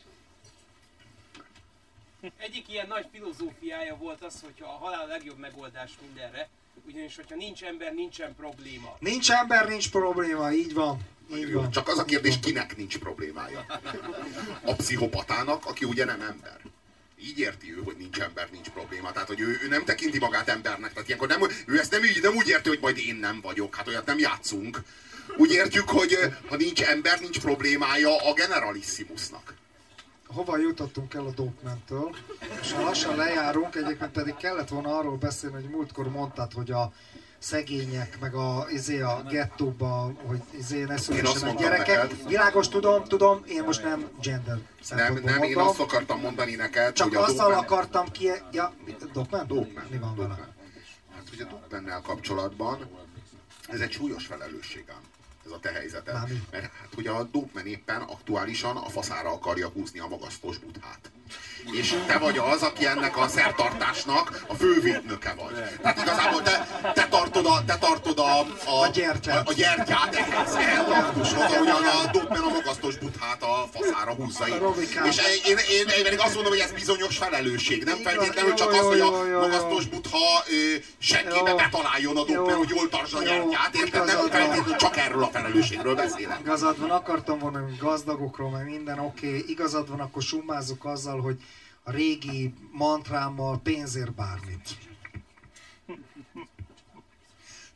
Egyik ilyen nagy filozófiája volt az, hogy a halál a legjobb megoldás mindenre, ugyanis hogyha nincs ember, nincsen probléma. Nincs ember, nincs probléma, így van. Csak az a kérdés, kinek nincs problémája. A pszichopatának, aki ugye nem ember. Így érti ő, hogy nincs ember, nincs probléma. Tehát, hogy ő nem tekinti magát embernek. Tehát ilyenkor ő ezt nem úgy érti, hogy majd én nem vagyok. Hát olyat nem játszunk. Úgy értjük, hogy ha nincs ember, nincs problémája a generalissimusnak. Hova jutottunk el a Dopeman-től? És ha lassan lejárunk, egyébként pedig kellett volna arról beszélni, hogy múltkor mondtad, hogy a szegények, meg a gettóba, hogy ne szülessenek gyerekek. Neked. Világos, tudom, én most nem gender szempontból Nem, én azt akartam mondani neked, csak hogy azzal Dopeman... akartam ki... Ja, Dopeman? Mi van vele? Hát, hogy a Dopemannel kapcsolatban ez egy súlyos felelősség ám. Ez a te helyzeted. Mert hát, hogy a Dopeman éppen aktuálisan a faszára akarja húzni a magasztos buthát. És te vagy az, aki ennek a szertartásnak a fővédnöke vagy. Tehát igazából te tartod a gyertyát ehhez a aktushoz, ahogyan a Dopeman a magasztos buthát a faszára húzza. És én pedig azt mondom, hogy ez bizonyos felelősség. Nem feltétlenül csak az, hogy a magasztos butha seggébe betaláljon a Dopeman, hogy jól tartsa a gyertyát. Érted? Nem feltétlenül csak erről a felelősségről beszélek. Igazad van, akartam volna gazdagokról, meg minden oké. Igazad van, akkor summázok azzal, hogy a régi mantrámmal pénzért bármit.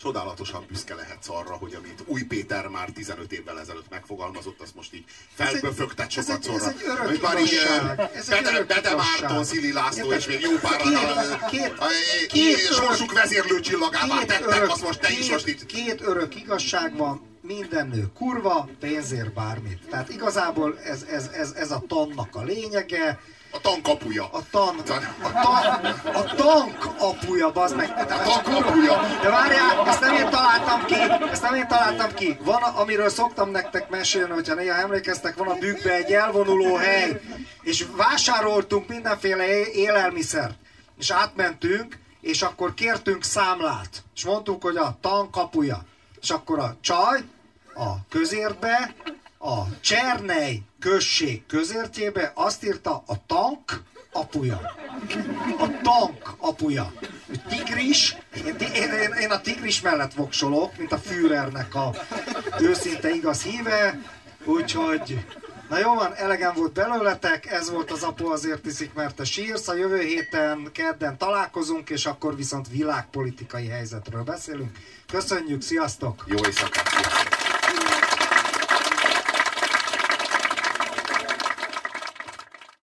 csodálatosan büszke lehetsz arra, hogy amit Új Péter már 15 évvel ezelőtt megfogalmazott, azt most így felböfögtet sokat szorra. Ez egy örök igazság. Bede Márton, Szili László és még jó pár sorsuk vezérlő csillagává tettek, azt most te is most itt. Két örök igazság van, minden nő kurva, pénzért bármit. Tehát igazából ez a tannak a lényege. A tankapuja. A tankapuja, bazd meg. A tankapuja. De várjál, ezt nem én találtam ki. Van, amiről szoktam nektek mesélni, hogyha néha emlékeztek, van a bükkbe egy elvonuló hely, és vásároltunk mindenféle élelmiszert, és átmentünk, és akkor kértünk számlát, és mondtuk, hogy a tankapuja. És akkor a csaj a közértbe, a Csernej község közértjébe azt írta a tank apuja. A tank apuja. Tigris, én a tigris mellett voksolok, mint a Führernek a őszinte igaz híve, úgyhogy na jó van, elegem volt belőletek, ez volt az Apu azért iszik, mert te sírsz. A jövő héten kedden találkozunk, és akkor viszont világpolitikai helyzetről beszélünk. Köszönjük, sziasztok! Jó éjszakát!